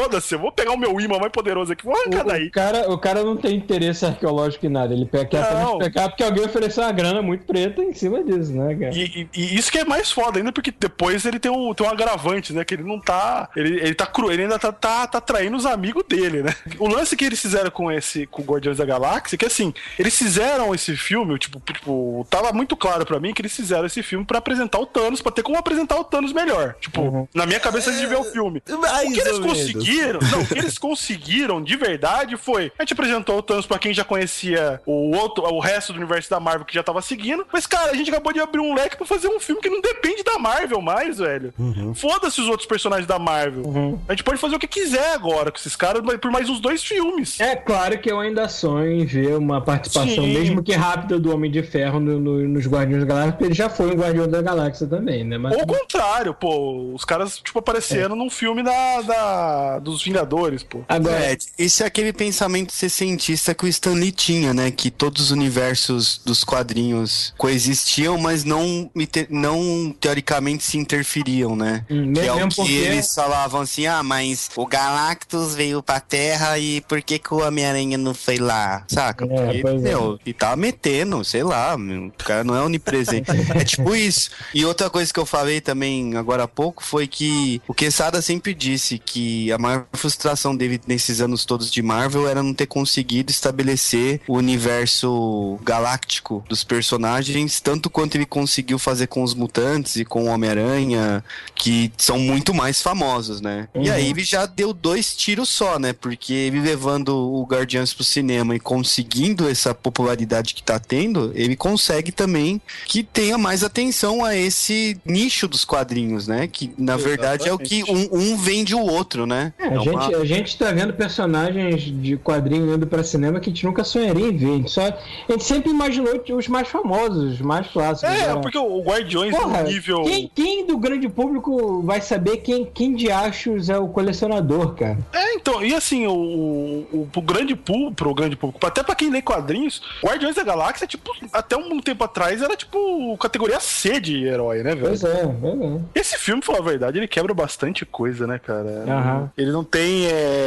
A: vou pegar o meu imã mais poderoso aqui, vou arrancar daí.
F: O cara não tem interesse arqueológico em nada, ele quer apenas pegar porque alguém ofereceu uma grana muito preta em cima disso, né, cara?
A: E isso que é mais foda ainda, porque depois ele tem um agravante, né, que ele não tá... Ele tá cru, ele ainda tá traindo os amigos dele, né? O lance que eles fizeram com o Guardiões da Galáxia, que assim, eles fizeram esse filme, tipo, tava muito claro pra mim que eles fizeram esse filme pra apresentar o Thanos, pra ter como apresentar o Thanos melhor. Tipo, na minha cabeça antes de ver o filme. O que eles conseguiram, o que eles conseguiram de verdade foi, a gente apresentou o Thanos pra quem já conhecia o resto do universo da Marvel que já tava seguindo, mas cara, a gente acabou de abrir um leque pra fazer um filme que não depende da Marvel mais, velho. Foda-se os outros personagens da Marvel. A gente pode fazer o que quiser agora com esses caras por mais uns 2 filmes.
F: É claro que eu ainda sonho em ver uma participação, mesmo que rápida, do Homem de Ferro nos Guardiões da Galáxia, porque ele já foi um Guardião da Galáxia também, né? Mas...
A: Ou o contrário, pô, os caras, tipo, aparecendo num filme dos Vingadores, pô.
D: Agora, esse é aquele pensamento sessentista que o Stan Lee tinha, né? Que todos os universos dos quadrinhos coexistiam, mas não teoricamente se interferiam, né? Que é o que eles falavam assim, mas o Galactus veio pra Terra e por que o Homem-Aranha não foi lá? Saca? Porque, ele tava metendo, sei lá, o cara não é onipresente. É tipo isso. E outra coisa que eu falei também agora há pouco foi que o Quesada sempre disse que a maior frustração dele nesses anos todos de Marvel era não ter conseguido estabelecer o universo galáctico dos personagens, tanto quanto ele conseguiu fazer com os mutantes e com o Homem-Aranha, que são muito mais famosos, né? E aí ele já deu 2 tiros só, né? Porque ele levando o Guardiões pro cinema e conseguindo essa popularidade que tá tendo, ele consegue também que tenha mais atenção a esse nicho dos quadrinhos, né? Que na verdade é o que um vende o outro, né?
F: A gente tá vendo personagens de quadrinho indo pra cinema que a gente nunca sonharia em ver. A gente sempre imaginou os mais famosos, os mais clássicos.
A: Porque o Guardiões no nível...
F: Quem do grande público vai saber quem de achos é o colecionador, cara?
A: Então, e assim, pro grande público, até pra quem lê quadrinhos, Guardiões da Galáxia, tipo, até um tempo atrás era tipo categoria C de herói, né, velho?
F: Pois é.
A: Esse filme, pra falar a verdade, ele quebra bastante coisa, né, cara? Ele não tem.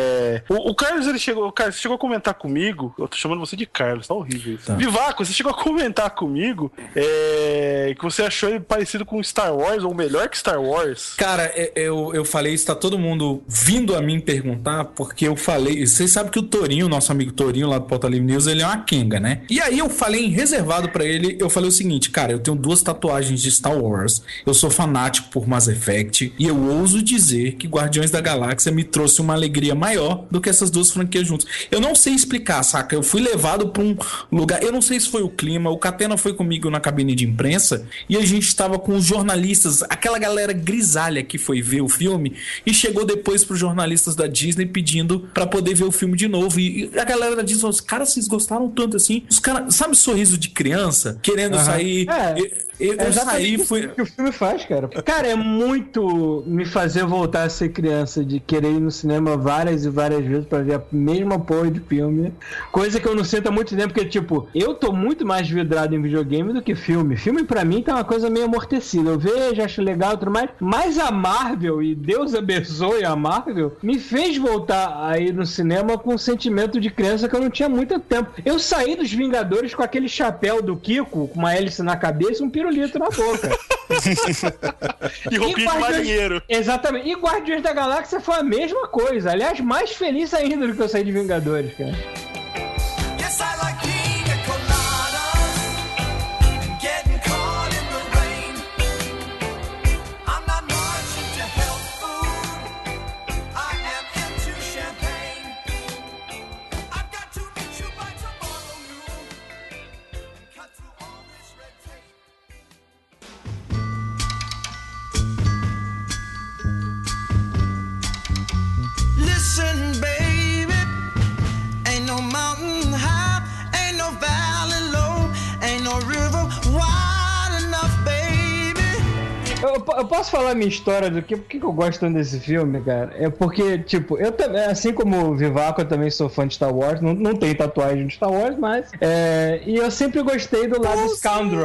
A: O Carlos, você chegou a comentar comigo. Eu tô chamando você de Carlos, tá horrível isso. Vivaco, você chegou a comentar comigo que você achou ele parecido com Star Wars, ou melhor que Star Wars.
N: Cara, eu falei isso, tá todo mundo vindo a mim perguntar, porque eu falei. Vocês sabem que o Torinho, nosso amigo Torinho lá do Pauta Livre News, ele é uma Kenga, né? E aí eu falei em reservado pra ele, eu falei o seguinte, cara, eu tenho 2 tatuagens de Star Wars, eu sou fanático por Mass Effect, e eu ouso dizer que Guardiões da Galáxia me trouxe uma alegria maior do que essas 2 franquias juntas. Eu não sei explicar, saca? Eu fui levado pra um lugar, eu não sei se foi o clima, o Catena foi comigo na cabine de imprensa, e a gente tava com os jornalistas, aquela galera grisalha que foi ver o filme, e chegou depois pros jornalistas da Disney pedindo pra poder ver o filme de novo, e a galera da Disney falou, cara, vocês gostaram tanto assim? Os caras, sabe sorriso de criança? Querendo sair... Eu saí, fui...
F: que o filme faz, cara. Cara, é muito me fazer voltar a ser criança, de querer ir no cinema várias e várias vezes pra ver a mesma porra de filme. Coisa que eu não sinto há muito tempo, porque, tipo, eu tô muito mais vidrado em videogame do que filme. Filme, pra mim, tá uma coisa meio amortecida. Eu vejo, acho legal e tudo mais. Mas a Marvel, e Deus abençoe a Marvel, me fez voltar a ir no cinema com um sentimento de criança que eu não tinha muito tempo. Eu saí dos Vingadores com aquele chapéu do Kiko, com uma hélice na cabeça e um pirulito na boca.
A: E roupinha de marinheiro.
F: Exatamente. E Guardiões da Galáxia foi a mesma coisa. Aliás, mais feliz ainda do que eu saí de Vingadores, cara.
O: Listen, baby, ain't no mountain high, ain't no valley low, ain't no river wide enough, baby.
F: Eu posso falar a minha história do que, por que eu gosto tanto desse filme, cara? É porque, tipo, eu também, assim como o Vivaco, eu também sou fã de Star Wars, não tenho tatuagem de Star Wars, mas e eu sempre gostei do lado Scoundrel.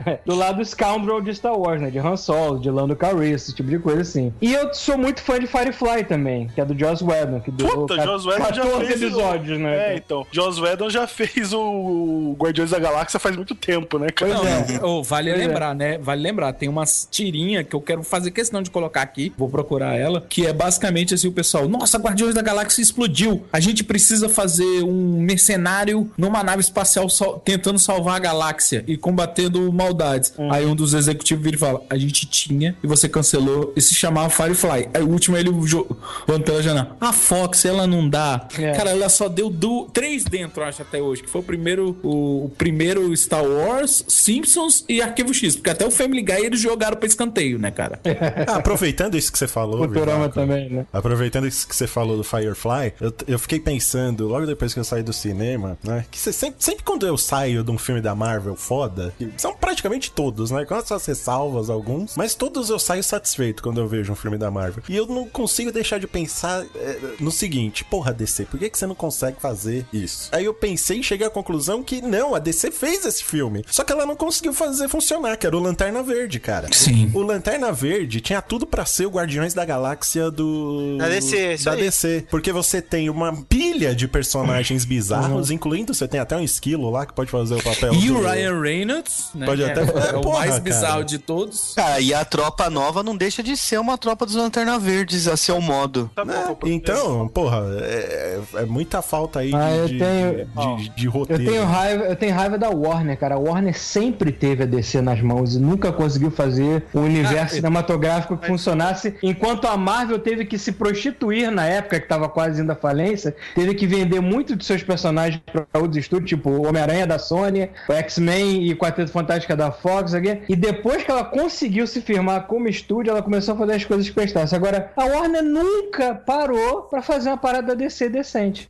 F: Do lado Scoundrel de Star Wars, né? De Han Solo, de Lando Calrissian, esse tipo de coisa assim. E eu sou muito fã de Firefly também, que é do Joss Whedon, que deu
A: Joss Whedon
F: 14
A: já fez
F: episódios, né?
A: Então. Joss Whedon já fez o Guardiões da Galáxia faz muito tempo, né, cara?
N: Vale lembrar, né? Vale lembrar, tem uma tirinha que eu quero fazer questão de colocar aqui, vou procurar ela, que é basicamente assim, o pessoal, nossa, Guardiões da Galáxia explodiu, a gente precisa fazer um mercenário numa nave espacial tentando salvar a galáxia e combatendo maldades. Aí um dos executivos vira e fala, a gente tinha e você cancelou e se chamava Firefly. Aí o último ele voando pela janela. A Fox, ela não dá. Cara, ela só deu 3 dentro, acho, até hoje, que foi o primeiro Star Wars, Simpsons e Arquivo X, porque até o Family Guy eles jogaram pra escanteio, né, cara?
B: Aproveitando isso que você falou,
F: Futurama também, né?
B: Aproveitando isso que você falão do Firefly, eu fiquei pensando, logo depois que eu saí do cinema, né, que sempre quando eu saio de um filme da Marvel foda, que são praticamente todos, né, com essas ressalvas alguns, mas todos eu saio satisfeito quando eu vejo um filme da Marvel. E eu não consigo deixar de pensar no seguinte, porra, DC, por que você não consegue fazer isso? Aí eu pensei e cheguei à conclusão que não, a DC fez esse filme, só que ela não conseguiu fazer funcionar, que era o Lanterna Verde, cara.
N: Sim.
B: O Lanterna Verde tinha tudo pra ser o Guardiões da Galáxia da DC. Porque você tem uma pilha de personagens bizarros, incluindo, você tem até um esquilo lá que pode fazer o papel
N: e o Ryan Reynolds, né?
B: Pode até...
N: É o mais bizarro de todos.
D: Cara, e a tropa nova não deixa de ser uma tropa dos Lanterna Verdes, a seu modo.
B: Então, porra, é muita falta aí de roteiro.
F: Eu tenho raiva da Warner, cara. A Warner sempre teve a DC nas mãos e nunca conseguiu fazer um universo cinematográfico que funcionasse, enquanto a Marvel teve que se prostituir na época que tava quase indo à falência, teve que vender muito de seus personagens para outros estúdios, tipo o Homem-Aranha da Sony, o X-Men e Quarteto Fantástico da Fox, e depois que ela conseguiu se firmar como estúdio, ela começou a fazer as coisas que prestassem. Agora, a Warner nunca parou para fazer uma parada DC decente.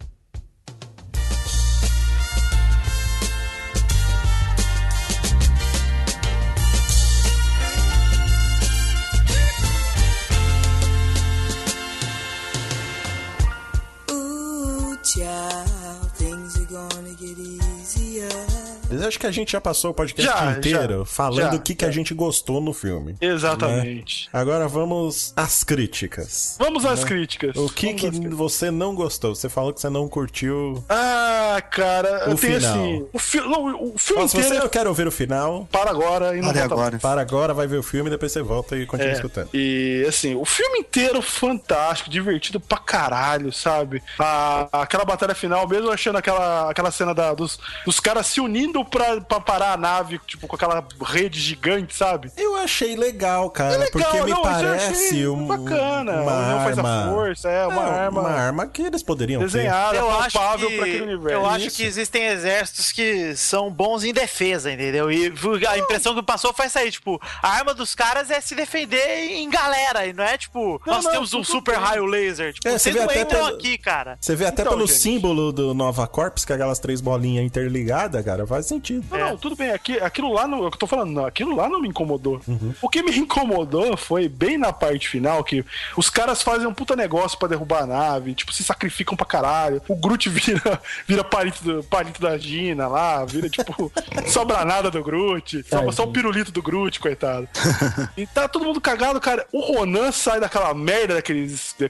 B: Mas acho que a gente já passou o podcast inteiro falando o que a gente gostou no filme.
A: Exatamente.
B: Né? Agora vamos às críticas.
A: Vamos às críticas.
B: O que você não gostou? Você falou que você não curtiu...
A: Ah, cara, eu tenho
B: final.
A: assim... O filme
B: Se
A: inteiro...
B: você quer ouvir o final...
A: Para agora e não volta
D: agora.
B: Para agora, vai ver o filme e depois você volta e continua escutando.
A: E, assim, o filme inteiro fantástico, divertido pra caralho, sabe? Aquela batalha final, mesmo achando aquela cena dos caras se unindo pra parar a nave, tipo, com aquela rede gigante, sabe?
B: Eu achei legal, cara, porque me parece
A: bacana.
B: Uma arma...
A: faz a força, uma arma
B: que eles poderiam
A: desenhada,
C: ter.
A: Palpável pra aquele universo.
C: Eu acho que existem exércitos que são bons em defesa, entendeu? E a impressão que passou foi essa aí, tipo, a arma dos caras é se defender em galera, e não é tipo, nós temos um super raio laser, tipo, vocês não entram aqui, cara.
B: Você vê até pelo símbolo do Nova Corps, que é aquelas 3 bolinhas interligadas, cara, faz sentido.
A: Não, tudo bem, aquilo lá, eu tô falando, não, aquilo lá não me incomodou. O que me incomodou foi bem na parte final, que os caras fazem um puta negócio pra derrubar a nave, tipo, se sacrificam pra caralho, o Groot vira palito da Gina lá, vira tipo, sobra nada do Groot, só o pirulito do Groot, coitado. E tá todo mundo cagado, cara. O Ronan sai daquela merda daquele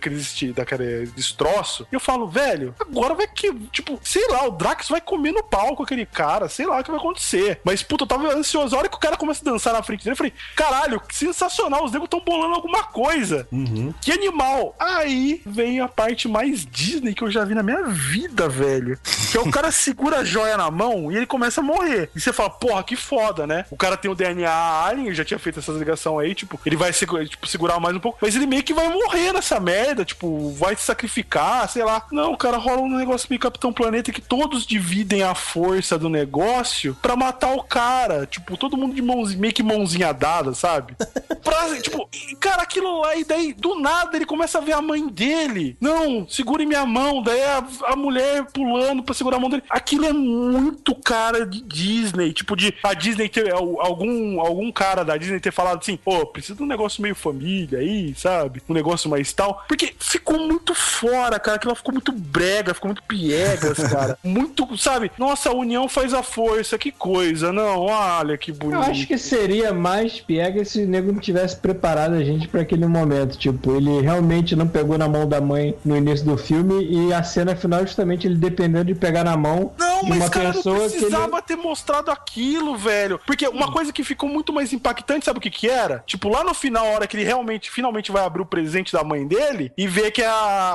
A: destroço, e eu falo, velho, agora vai que, tipo, sei lá, o Drax vai comer no pau com aquele cara, sei lá o que vai acontecer. Mas, puta, eu tava ansioso. A hora que o cara começa a dançar na frente dele, eu falei, caralho, que sensacional, os negros tão bolando alguma coisa. Que animal. Aí vem a parte mais Disney que eu já vi na minha vida, velho. Que é o cara segura a joia na mão e ele começa a morrer. E você fala, porra, que foda, né? O cara tem o DNA alien, eu já tinha feito essas ligações aí, tipo, ele vai segurar mais um pouco, mas ele meio que vai morrer nessa merda, tipo, vai se sacrificar, sei lá. Não, o cara rola um negócio meio Capitão Planeta que todos dividem a força do negócio pra matar o cara. Tipo, todo mundo de mãozinha, meio que mãozinha dada, sabe? Tipo, cara, aquilo lá, e daí, do nada, ele começa a ver a mãe dele. Não, segure minha mão. Daí a mulher pulando pra segurar a mão dele. Aquilo é muito cara de Disney. Tipo, de a Disney ter, algum cara da Disney ter falado assim, pô, precisa de um negócio meio família aí, sabe? Um negócio mais tal. Porque ficou muito fora, cara. Aquilo ficou muito brega, ficou muito piegas, cara. Muito, sabe? Nossa, a união faz a força, que coisa. Não, olha que bonito.
F: Eu acho que seria mais piega se o nego não tivesse preparado a gente pra aquele momento. Tipo, ele realmente não pegou na mão da mãe no início do filme e a cena final justamente ele dependendo de pegar na mão de uma pessoa
A: não precisava
F: que ele...
A: ter mostrado aquilo, velho. Porque uma coisa que ficou muito mais impactante, sabe o que era? Tipo, lá no final, a hora que ele finalmente vai abrir o presente da mãe dele e vê que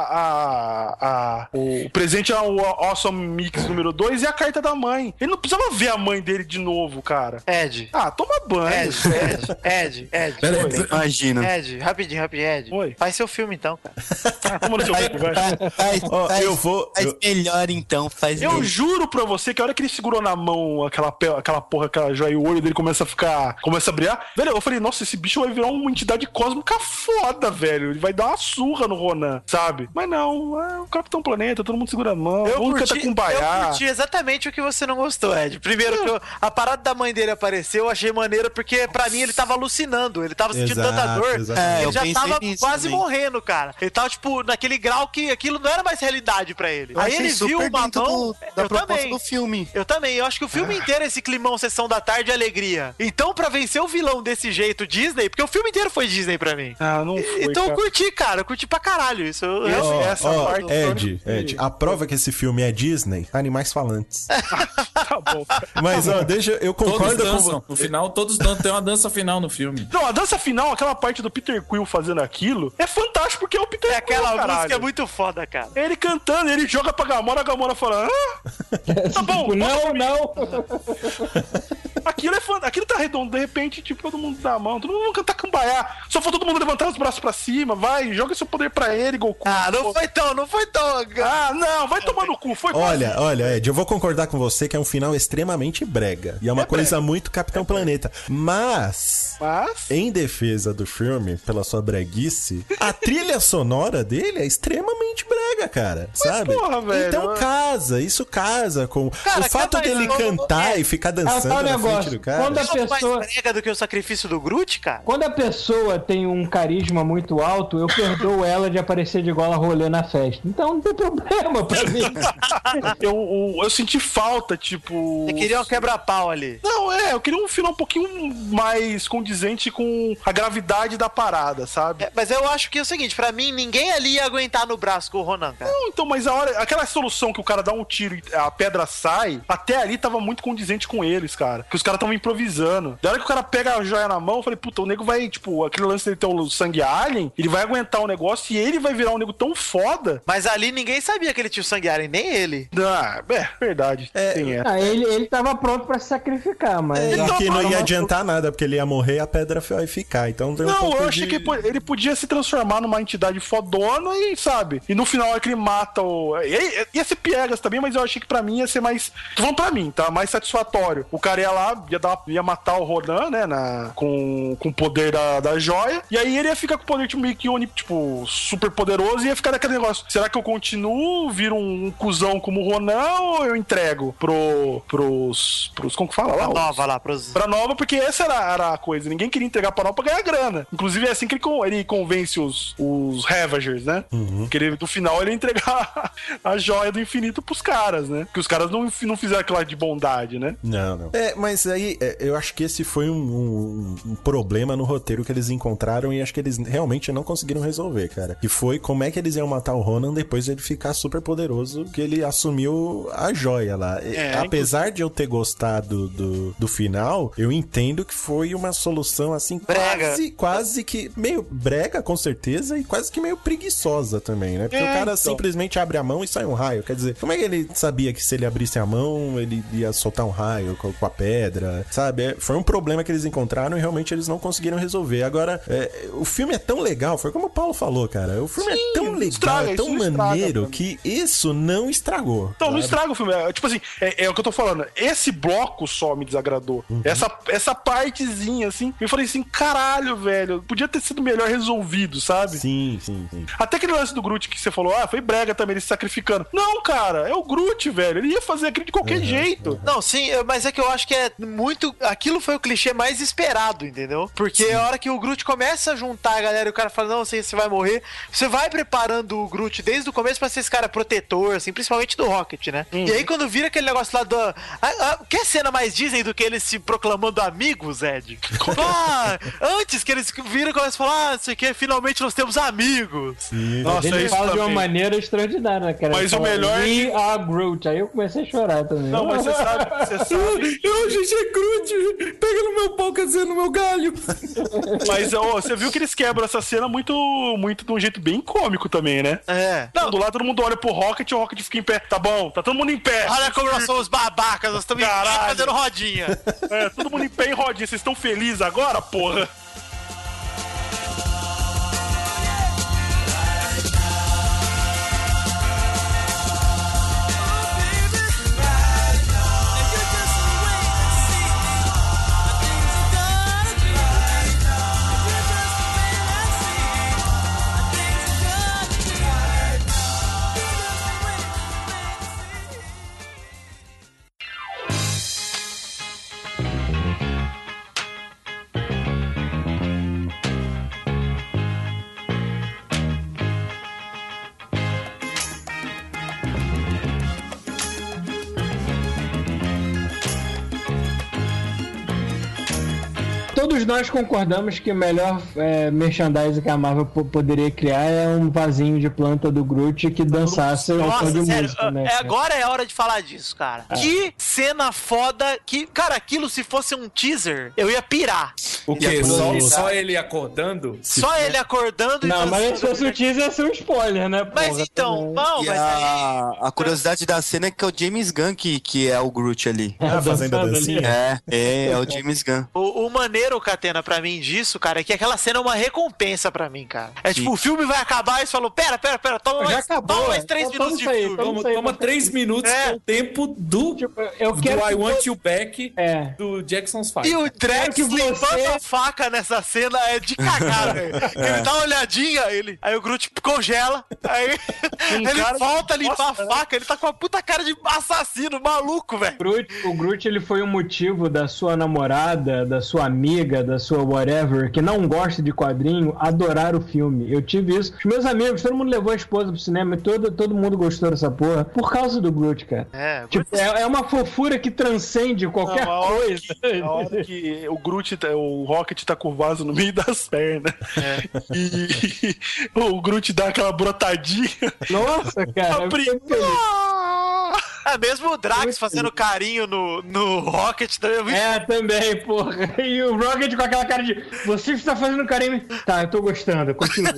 A: o presente é o Awesome Mix número 2 e a carta da mãe. Ele não precisava ver a mãe dele de novo, cara.
C: Ed.
A: Ah, toma banho.
C: Ed.
D: Imagina.
C: Ed, rapidinho, Ed.
A: Oi.
C: Faz seu filme então, cara.
A: Toma no seu filme, vai.
D: Faz melhor então,
A: Eu juro pra você que a hora que ele segurou na mão aquela joia e o olho dele começa a brilhar, velho, eu falei, nossa, esse bicho vai virar uma entidade cósmica foda, velho. Ele vai dar uma surra no Ronan, sabe? Mas não, é o Capitão Planeta, todo mundo segura a mão.
C: Eu curti exatamente o que você não gostou, Ed. Primeiro, que a parada da mãe dele apareceu, eu achei maneira, porque pra mim ele tava alucinando, ele tava sentindo tanta dor, ele já tava quase morrendo, cara. Ele tava, tipo, naquele grau que aquilo não era mais realidade pra ele. Aí ele viu uma mão...
D: da proposta do filme.
C: Eu também, eu acho que o filme inteiro é esse climão Sessão da Tarde e alegria. Então, pra vencer o vilão desse jeito Disney, porque o filme inteiro foi Disney pra mim.
A: Ah, não foi,
C: então eu curti, cara, eu curti pra caralho isso.
B: Essa parte... Ed, a prova que esse filme é Disney, animais falantes.
A: Tá bom.
B: Mas, deixa eu concordo com você.
N: No final, todos dançam, tem uma dança final no filme.
A: Não, a dança final, aquela parte do Peter Quill fazendo aquilo, é fantástico porque é o Peter Quill,
C: aquela música é muito foda, cara.
A: Ele cantando, ele joga pra Gamora, a Gamora fala, tá bom.
F: Tipo, não.
A: Aquilo tá redondo, de repente, tipo, todo mundo dá a mão, todo mundo vai cantar cambaiá. Só foi todo mundo levantar os braços pra cima, vai, joga seu poder pra ele, Goku.
C: Ah, não foi tão.
A: Ah, não, vai tomar no cu, foi
B: Olha, Ed, eu vou concordar com você que é um final extremamente brega. E é uma coisa muito Capitão Planeta. Mas, em defesa do filme, pela sua breguice, a trilha sonora dele é extremamente brega, cara. Sabe?
A: Porra, velho.
B: Então isso casa com o fato dele cantar e ficar dançando na frente do cara.
F: Quando a pessoa...
C: mais brega do que o sacrifício do Groot, cara?
F: Quando a pessoa tem um carisma muito alto, eu perdoo ela de aparecer de gola rolê na festa. Então não tem problema pra mim.
A: eu senti falta, tipo...
C: Você queria um quebra-pau ali.
A: Não, eu queria um final um pouquinho mais condizente com a gravidade da parada, sabe?
C: Mas eu acho que é o seguinte, pra mim, ninguém ali ia aguentar no braço com o Ronan, cara.
A: Não, então, mas aquela solução que o cara dá um tiro e a pedra sai, até ali tava muito condizente com eles, cara. Que os caras estavam improvisando. Da hora que o cara pega a joia na mão, eu falei, puta, o nego vai, tipo, aquele lance dele ter o sangue alien, ele vai aguentar o negócio e ele vai virar um nego tão foda.
C: Mas ali ninguém sabia que ele tinha o sangue alien, nem ele.
A: Ah, verdade.
F: Ele tava pronto pra se sacrificar, mas...
B: que não ia adiantar nada, porque ele ia morrer e a pedra vai ficar. Então
A: eu achei que ele podia se transformar numa entidade fodona e, sabe? E no final é que ele mata o... Ia ser piegas também, mas eu achei que pra mim ia ser mais... Tô falando pra mim, tá? Mais satisfatório. O cara ia lá, ia matar o Ronan, né? Com o poder da joia. E aí ele ia ficar com o poder tipo, meio que tipo, super poderoso e ia ficar naquele negócio. Será que eu continuo, viro um cuzão como o Ronan ou eu entrego pros como que fala lá? Pra Nova, porque essa era a coisa. Ninguém queria entregar pra Nova pra ganhar grana. Inclusive é assim que ele convence os Ravagers, né? Porque no final ele ia entregar a joia do infinito pros caras, né? Porque os caras não fizeram aquilo de bondade, né?
B: Não. Mas aí eu acho que esse foi um problema no roteiro que eles encontraram e acho que eles realmente não conseguiram resolver, cara. Que foi como é que eles iam matar o Ronan depois de ele ficar super poderoso, que ele assumiu a joia lá. Apesar de eu ter gostado do final, eu entendo que foi uma solução assim quase que meio brega, com certeza, e quase que meio preguiçosa também, né? Porque o cara simplesmente abre a mão e sai um raio. Quer dizer, como é que ele sabia que se ele abrisse a mão, ele ia soltar um raio com a pedra, sabe? Foi um problema que eles encontraram e realmente eles não conseguiram resolver. Agora, o filme é tão legal, foi como o Paulo falou, cara. O filme é tão legal, é tão maneiro que isso não estragou.
A: Então, não estraga o filme. Tipo assim, é o que eu tô falando. Esse bloco só me desagradou. Essa partezinha, assim, eu falei assim, caralho, velho, podia ter sido melhor resolvido, sabe?
B: Sim.
A: Até aquele lance do Groot que você falou, foi brega também, ele se sacrificando. Não, cara, é o Groot, velho. Ele ia fazer aquilo de qualquer jeito.
C: Não, sim, mas é que eu acho que é muito... Aquilo foi o clichê mais esperado, entendeu? Porque a hora que o Groot começa a juntar a galera e o cara fala, não, você vai morrer, você vai preparando o Groot desde o começo pra ser esse cara protetor, assim, principalmente do Rocket, né? E aí quando vira aquele negócio lá do... que cena mais dizem do que eles se proclamando amigos, Ed? Antes que eles viram e começam a falar, não sei o que, finalmente nós temos amigos.
B: Sim.
F: Nossa, ele fala de uma maneira extraordinária, cara.
A: Mas o melhor
F: We are Groot. Aí eu comecei a chorar também.
A: Não, mas você sabe.
N: Eu, GG Groot, pega no meu pau, quer dizer, no meu galho.
A: Mas você viu que eles quebram essa cena muito de um jeito bem cômico também, né? Não, do lado todo mundo olha pro Rocket e o Rocket fica em pé. Tá bom, tá todo mundo em pé.
C: Olha como nós somos babacas, nós estamos fazendo rodinha.
A: Todo mundo em pé em rodinha. Vocês estão felizes agora, porra?
F: Todos nós concordamos que o melhor merchandising que a Marvel poderia criar é um vasinho de planta do Groot que dançasse o som de música, né?
C: Agora é a hora de falar disso, cara. Que cena foda que... Cara, aquilo se fosse um teaser, eu ia pirar.
N: O quê? Só ele acordando?
C: Só ele acordando
F: Não, mas se fosse um teaser, ia ser um spoiler, né?
C: Mas porra, então, não, mas
D: a curiosidade da cena é que é o James Gunn que é o Groot ali.
B: Fazendo a dancinha?
D: É o James Gunn.
C: O maneiro, Catena, pra mim disso, cara, é que aquela cena é uma recompensa pra mim, cara. É tipo, o filme vai acabar e você falou, pera, toma mais 3 minutos de filme.
N: Toma 3 minutos, que é o tempo do I Want You Back do Jackson's Five.
C: E o Drax limpando a faca nessa cena é de cagar, velho. Ele dá uma olhadinha, aí o Groot congela, aí ele volta a limpar a faca, ele tá com a puta cara de assassino, maluco, velho.
F: O Groot, ele foi o motivo da sua namorada, da sua amiga, da sua whatever, que não gosta de quadrinho, adorar o filme. Eu tive isso. Os meus amigos, todo mundo levou a esposa pro cinema e todo mundo gostou dessa porra por causa do Groot, cara. É uma fofura que transcende qualquer coisa.
A: A hora que o Rocket tá com o vaso no meio das pernas. E o Groot dá aquela brotadinha.
F: Nossa, cara.
C: Mesmo o Drax fazendo carinho no Rocket também.
F: Também, porra. E o Rocket com aquela cara de você está fazendo carinho. Tá, eu tô gostando, continua.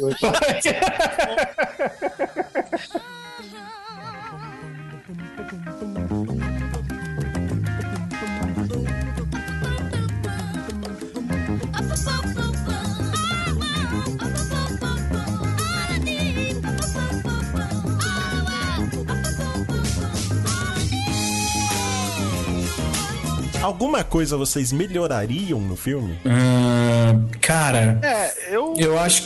B: Alguma coisa vocês melhorariam no filme?
N: Cara, eu acho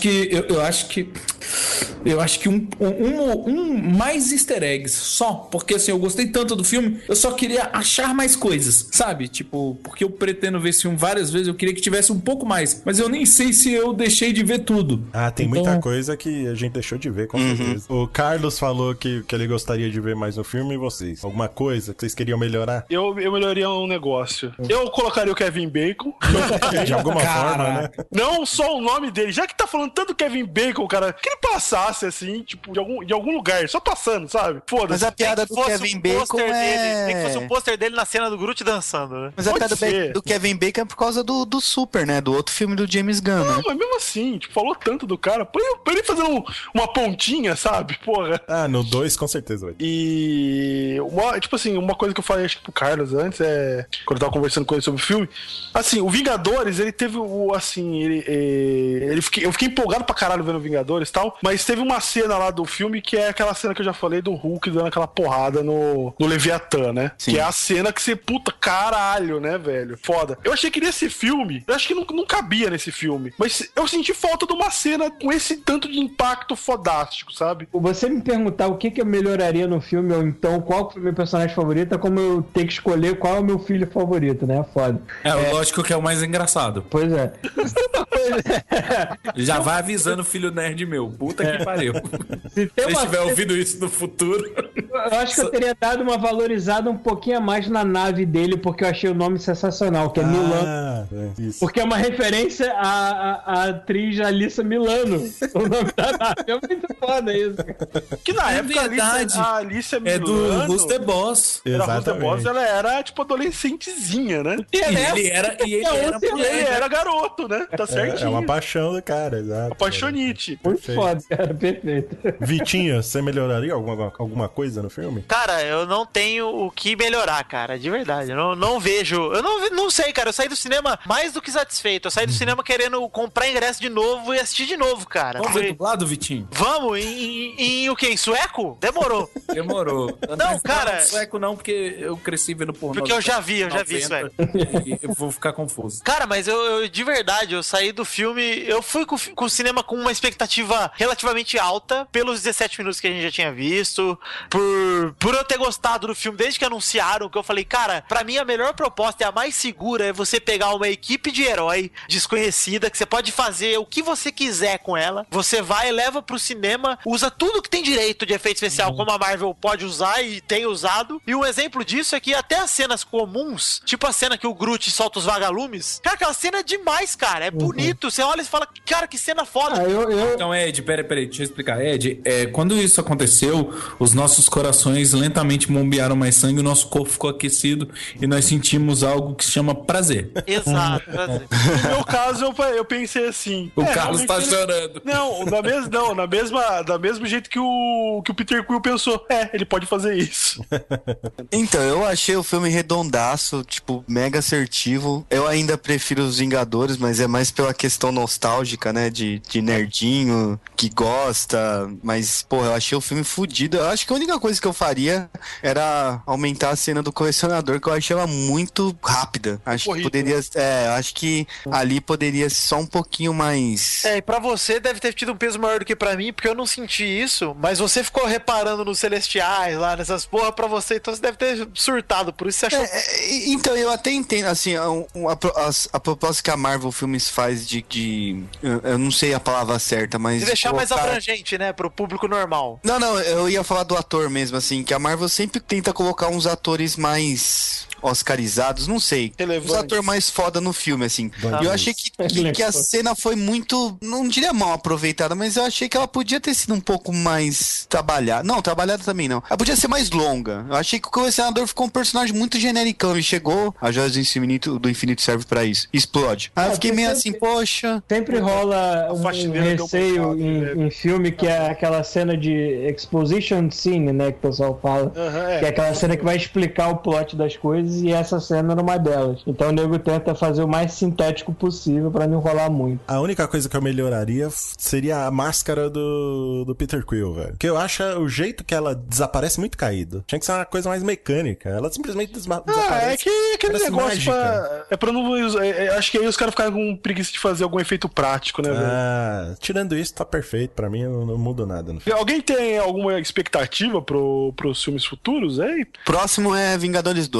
N: que um mais easter eggs só, porque assim, eu gostei tanto do filme, eu só queria achar mais coisas, sabe? Tipo, porque eu pretendo ver esse filme várias vezes, eu queria que tivesse um pouco mais, mas eu nem sei se eu deixei de ver tudo.
B: Tem muita coisa que a gente deixou de ver, com certeza. O Carlos falou que ele gostaria de ver mais no filme, e vocês? Alguma coisa que vocês queriam melhorar?
A: Eu melhoraria um negócio. Eu colocaria o Kevin Bacon.
B: De alguma forma, né?
A: Não só o nome dele. Já que tá falando tanto do Kevin Bacon, cara, que ele passasse passasse, assim, tipo, de algum lugar, só passando, sabe? Foda-se.
D: Mas a piada do Kevin Bacon é...
C: Tem que fosse um pôster dele na cena do Groot dançando, né?
D: Mas a piada do Kevin Bacon é por causa do Super, né? Do outro filme do James Gunn,
A: Não,
D: né?
A: mas mesmo assim, tipo, falou tanto do cara, põe ele fazendo uma pontinha, sabe? Porra.
B: Ah, no 2 com certeza vai.
A: E uma coisa que eu falei acho que pro Carlos antes quando eu tava conversando com ele sobre o filme, assim, o Vingadores, ele teve eu fiquei empolgado pra caralho vendo o Vingadores e tal, mas teve uma cena lá do filme que é aquela cena que eu já falei do Hulk dando aquela porrada no Leviatã, né? Sim. Que é a cena que você, puta, caralho, né, velho? Foda. Eu achei que nesse filme, eu acho que não cabia nesse filme, mas eu senti falta de uma cena com esse tanto de impacto fodástico, sabe?
F: Você me perguntar o que eu melhoraria no filme, ou então qual foi o meu personagem favorito, é como eu ter que escolher qual é o meu filho favorito, né? Foda.
N: Lógico que é o mais engraçado.
F: Pois é.
N: Já vai avisando o filho nerd meu. Puta que pariu. Se estiver ouvindo isso no futuro.
F: Eu acho que eu teria dado uma valorizada um pouquinho a mais na nave dele, porque eu achei o nome sensacional, que é Milano. Porque é uma referência à atriz Alissa Milano. O nome da nave é muito foda isso.
A: Que na época a Alissa Milano...
N: É do Who's the Boss.
A: Who's the Boss, ela era, tipo, adolescentezinha, né?
N: E ele
A: era garoto, né? Tá certinho.
B: É uma paixão do cara, exato.
A: Apaixonite.
F: Muito foda, cara, perfeito.
B: Vitinho, você melhoraria alguma coisa no filme?
C: Cara, eu não tenho o que melhorar, cara, de verdade. Eu não vejo. Eu não sei, cara. Eu saí do cinema mais do que satisfeito. Eu saí do cinema querendo comprar ingresso de novo e assistir de novo, cara.
N: Vamos ver dublado, Vitinho?
C: Vamos? Em o quê? Em sueco? Demorou.
N: Não,
C: cara.
N: Em sueco não, porque eu cresci vendo pornô.
C: Porque eu já vi sueco.
N: E eu vou ficar confuso.
C: Cara, mas eu de verdade, eu saí do filme. Eu fui com o cinema com uma expectativa relativamente alta, pelos 17 minutos que a gente já tinha visto, por eu ter gostado do filme desde que anunciaram, que eu falei, cara, pra mim a melhor proposta e a mais segura é você pegar uma equipe de herói desconhecida, que você pode fazer o que você quiser com ela, você vai, leva pro cinema, usa tudo que tem direito de efeito especial, como a Marvel pode usar e tem usado, e um exemplo disso é que até as cenas comuns, tipo a cena que o Groot solta os vagalumes, cara, aquela cena é demais, cara, é bonito, você olha e fala, cara, que cena foda.
N: Então, Ed, peraí, deixa eu explicar. Ed, quando isso aconteceu, os nossos corações lentamente bombearam mais sangue, o nosso corpo ficou aquecido e nós sentimos algo que se chama prazer.
C: Exato, prazer.
A: No meu caso, eu pensei assim...
N: O Carlos tá chorando.
A: Não, da mesmo jeito que o Peter Quill pensou. Ele pode fazer isso.
D: Então, eu achei o filme redondaço, tipo, mega assertivo. Eu ainda prefiro os Vingadores, mas é mais pela questão nostálgica, né? De nerdinho, que gosta. Mas, porra, eu achei o filme fodido. Eu acho que a única coisa que eu faria era aumentar a cena do colecionador, que eu achei ela muito rápida. Acho que poderia... acho que ali poderia ser só um pouquinho mais...
C: E pra você deve ter tido um peso maior do que pra mim, porque eu não senti isso, mas você ficou reparando nos Celestiais lá, nessas porra pra você, então você deve ter surtado, por isso você achou...
D: Então, eu até entendo, assim, a proposta que a Marvel Filmes faz eu não sei a palavra certa, mas...
C: De deixar mais abrangente, né, pro público normal.
D: Não, eu ia falar do ator mesmo, assim, que a Marvel sempre tenta colocar uns atores mais... oscarizados, não sei. Os atores mais foda no filme, assim. Eu achei que a cena foi muito, não diria mal aproveitada, mas eu achei que ela podia ter sido um pouco mais trabalhada. Não, trabalhada também não. Ela podia ser mais longa. Eu achei que o colecionador ficou um personagem muito genericão. Ele chegou, a Joia do Infinito serve pra isso. Explode. Aí eu fiquei meio assim, poxa...
F: Sempre rola um receio em filme que é aquela cena de exposition scene, né, que o pessoal fala. Que é aquela cena que vai explicar o plot das coisas, e essa cena era uma delas. Então o nego tenta fazer o mais sintético possível pra não enrolar muito.
B: A única coisa que eu melhoraria seria a máscara do Peter Quill, velho. Porque eu acho o jeito que ela desaparece muito caído. Tinha que ser uma coisa mais mecânica. Ela simplesmente desaparece.
A: É que aquele negócio pra não... acho que aí os caras ficaram com preguiça de fazer algum efeito prático, né, velho?
B: Tirando isso, tá perfeito. Pra mim, não muda nada no filme.
A: Alguém tem alguma expectativa pros filmes futuros, aí?
D: Próximo é Vingadores 2, né?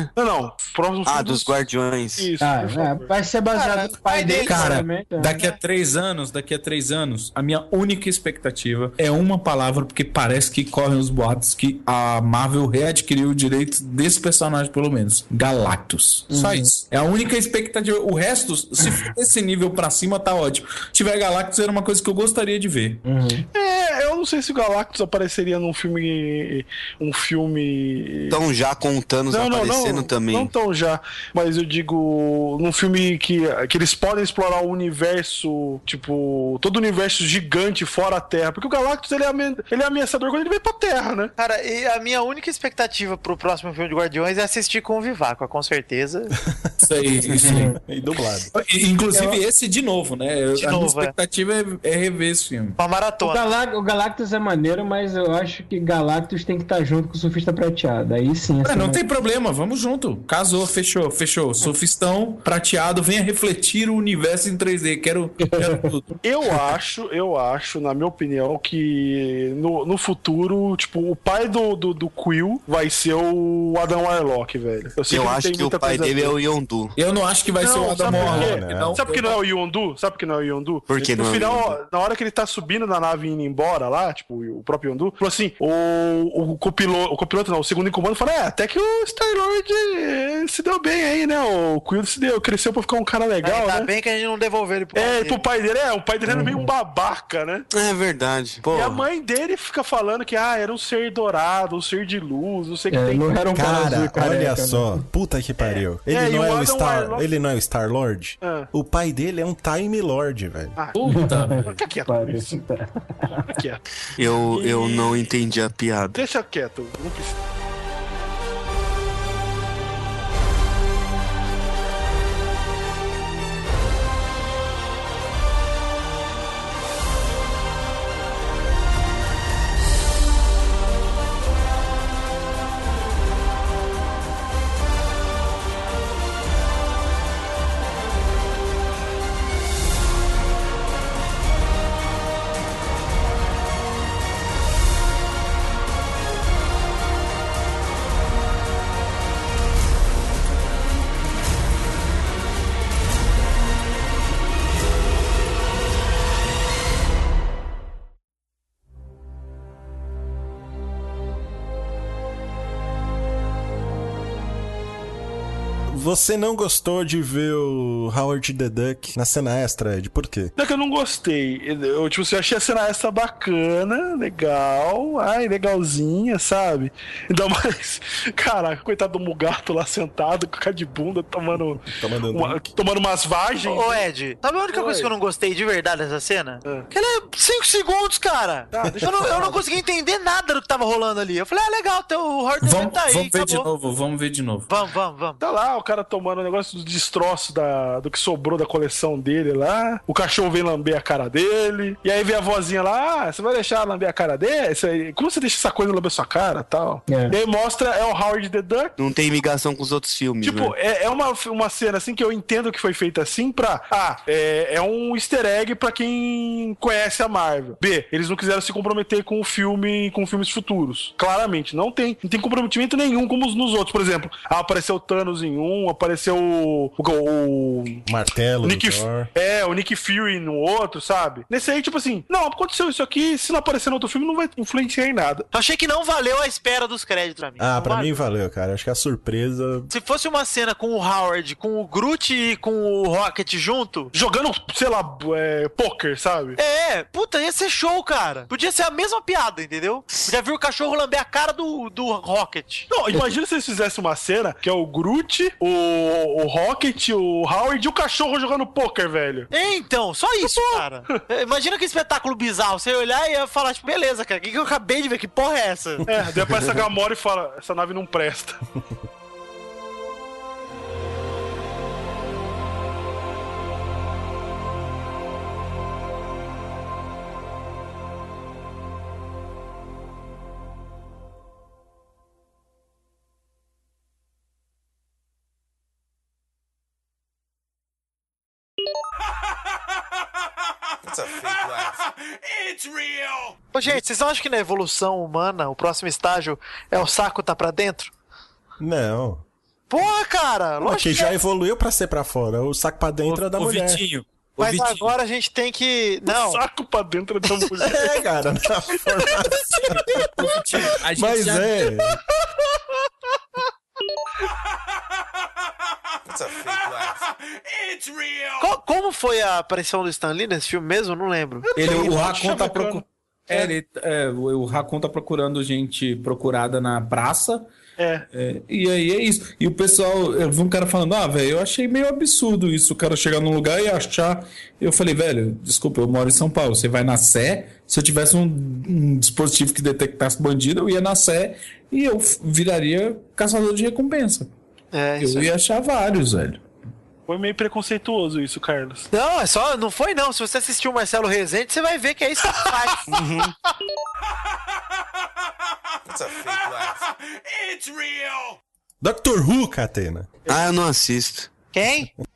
D: né?
A: Não. Próximo filme
D: dos Guardiões.
A: Isso.
F: Vai ser baseado no pai dele.
N: Cara,
F: provavelmente, né?
N: daqui a 3 anos, a minha única expectativa é uma palavra, porque parece que correm os boatos que a Marvel readquiriu o direito desse personagem, pelo menos. Galactus. Só isso. É a única expectativa. O resto, se for desse nível pra cima, tá ótimo. Se tiver Galactus, era uma coisa que eu gostaria de ver.
A: Eu não sei se o Galactus apareceria num filme.
D: Tão já com o Thanos aparecendo também.
A: Não tão já, mas eu digo num filme que eles podem explorar o universo, tipo, todo o universo gigante fora a Terra, porque o Galactus ele é ameaçador quando ele vem pra Terra, né?
C: Cara, e a minha única expectativa pro próximo filme de Guardiões é assistir com o Vivaco, com certeza.
N: Isso aí.
B: E dublado.
N: Inclusive esse de novo, né? A minha expectativa é rever esse filme.
C: Uma maratona.
F: O Galactus é maneiro, mas eu acho que Galactus tem que estar junto com o Surfista Prateado. Aí sim.
N: Não tem problema, vamos junto. Casou, fechou. Surfistão prateado, venha refletir o universo em 3D. Quero tudo.
A: Eu acho, na minha opinião, que no futuro, tipo, o pai do Quill vai ser o Adam Warlock, velho.
D: Eu acho que o pai dele é o Yondu.
N: Eu não acho que vai ser o Adam Warlock.
A: Sabe por que não é o Yondu?
D: Por que
A: no final, na hora que ele tá subindo na nave e indo embora lá, tipo, o próprio Yondu, falou assim, o copiloto não, o segundo em comando falou, até que o Star-Lord se deu bem aí, né? O Quill cresceu pra ficar um cara legal,
C: Ainda
A: né?
C: bem que a gente não devolveu ele pro pai dele.
A: Pro pai dele, o pai dele era meio um babaca, né?
D: É verdade. Pô.
A: E a mãe dele fica falando que, era um ser dourado, um ser de luz, não sei o que tem.
F: Não era um
B: Cara, olha
F: né?
B: só, puta que pariu. Ele não é o Star-Lord? O pai dele é um Time Lord, velho.
N: Puta.
A: Fica quieto. Fica quieto.
D: Eu não entendi a piada.
A: Deixa quieto, não precisa.
B: Você não gostou de ver o Howard the Duck na cena extra, Ed? Por quê?
A: Não é que eu não gostei. Eu achei a cena extra bacana, legal. Legalzinha, sabe? Ainda mais, cara, coitado do Mugato lá sentado, com a cara de bunda, tomando umas vagens.
C: Ô, Ed, sabe a única coisa que eu não gostei de verdade dessa cena? Que ela é 5 segundos, cara. Eu não consegui entender nada do que tava rolando ali. Eu falei, legal, o Howard the Duck tá aí,
N: Vamos ver de novo.
C: Vamos.
A: Tá lá, o cara tomando um negócio do destroço do que sobrou da coleção dele lá. O cachorro vem lamber a cara dele. E aí vem a vozinha lá, você vai deixar lamber a cara dele? Como você deixa essa coisa lamber sua cara e tal? E aí mostra, o Howard the Duck.
D: Não tem ligação com os outros filmes,
A: tipo,
D: né?
A: É uma cena assim que eu entendo que foi feita assim pra... é um easter egg pra quem conhece a Marvel. B, eles não quiseram se comprometer com o filme, com filmes futuros. Claramente, não tem comprometimento nenhum como nos outros. Por exemplo, apareceu o Thanos em um, apareceu o
B: martelo,
A: o Nick Fury no outro, sabe? Nesse aí, tipo assim, não, aconteceu isso aqui, se não aparecer no outro filme, não vai influenciar em nada.
C: Eu achei que não valeu a espera dos créditos pra mim.
B: Pra mim valeu, cara. Acho que a surpresa...
C: Se fosse uma cena com o Howard, com o Groot e com o Rocket junto...
A: Jogando, sei lá, poker, sabe?
C: Puta, ia ser show, cara. Podia ser a mesma piada, entendeu? Podia vir o cachorro lamber a cara do Rocket.
A: Não, imagina se eles fizessem uma cena que é o Groot, o Rocket, o Howard e o cachorro jogando poker, velho.
C: Então, só isso, cara. Imagina que espetáculo bizarro. Você ia olhar e ia falar, tipo, beleza, cara, o que eu acabei de ver? Que porra é essa?
A: Depois essa Gamora e fala, essa nave não presta.
O: It's a fake laugh. It's real!
C: Ô, gente, vocês não acham que na evolução humana o próximo estágio é o saco tá pra dentro?
B: Não.
C: Porra, cara!
B: Porque já evoluiu pra ser pra fora. O saco pra dentro é da mulher.
N: Vitinho.
C: Mas agora a gente tem que... Não.
A: O saco pra dentro é da mulher.
B: É, cara. Na
N: Vitinho, a gente
B: Mas
N: já...
B: é...
M: It's real!
C: Como foi a aparição do Stan Lee nesse filme mesmo? Eu não lembro.
N: O Raccoon tá procurando... o Raccoon tá procurando gente procurada na praça. E aí é isso. E o pessoal, eu vi um cara falando, velho, eu achei meio absurdo isso, o cara chegar num lugar e achar. Eu falei, velho, desculpa, eu moro em São Paulo, você vai na Sé, se eu tivesse um dispositivo que detectasse bandido, eu ia na Sé e eu viraria caçador de recompensa. Eu ia achar vários, velho.
A: Foi meio preconceituoso isso, Carlos.
C: Não, é só. Não foi, não. Se você assistiu o Marcelo Rezende, você vai ver que é isso que faz.
M: It's a fake life. It's real!
B: Doctor Who, Catena.
D: Eu não assisto.
C: Quem?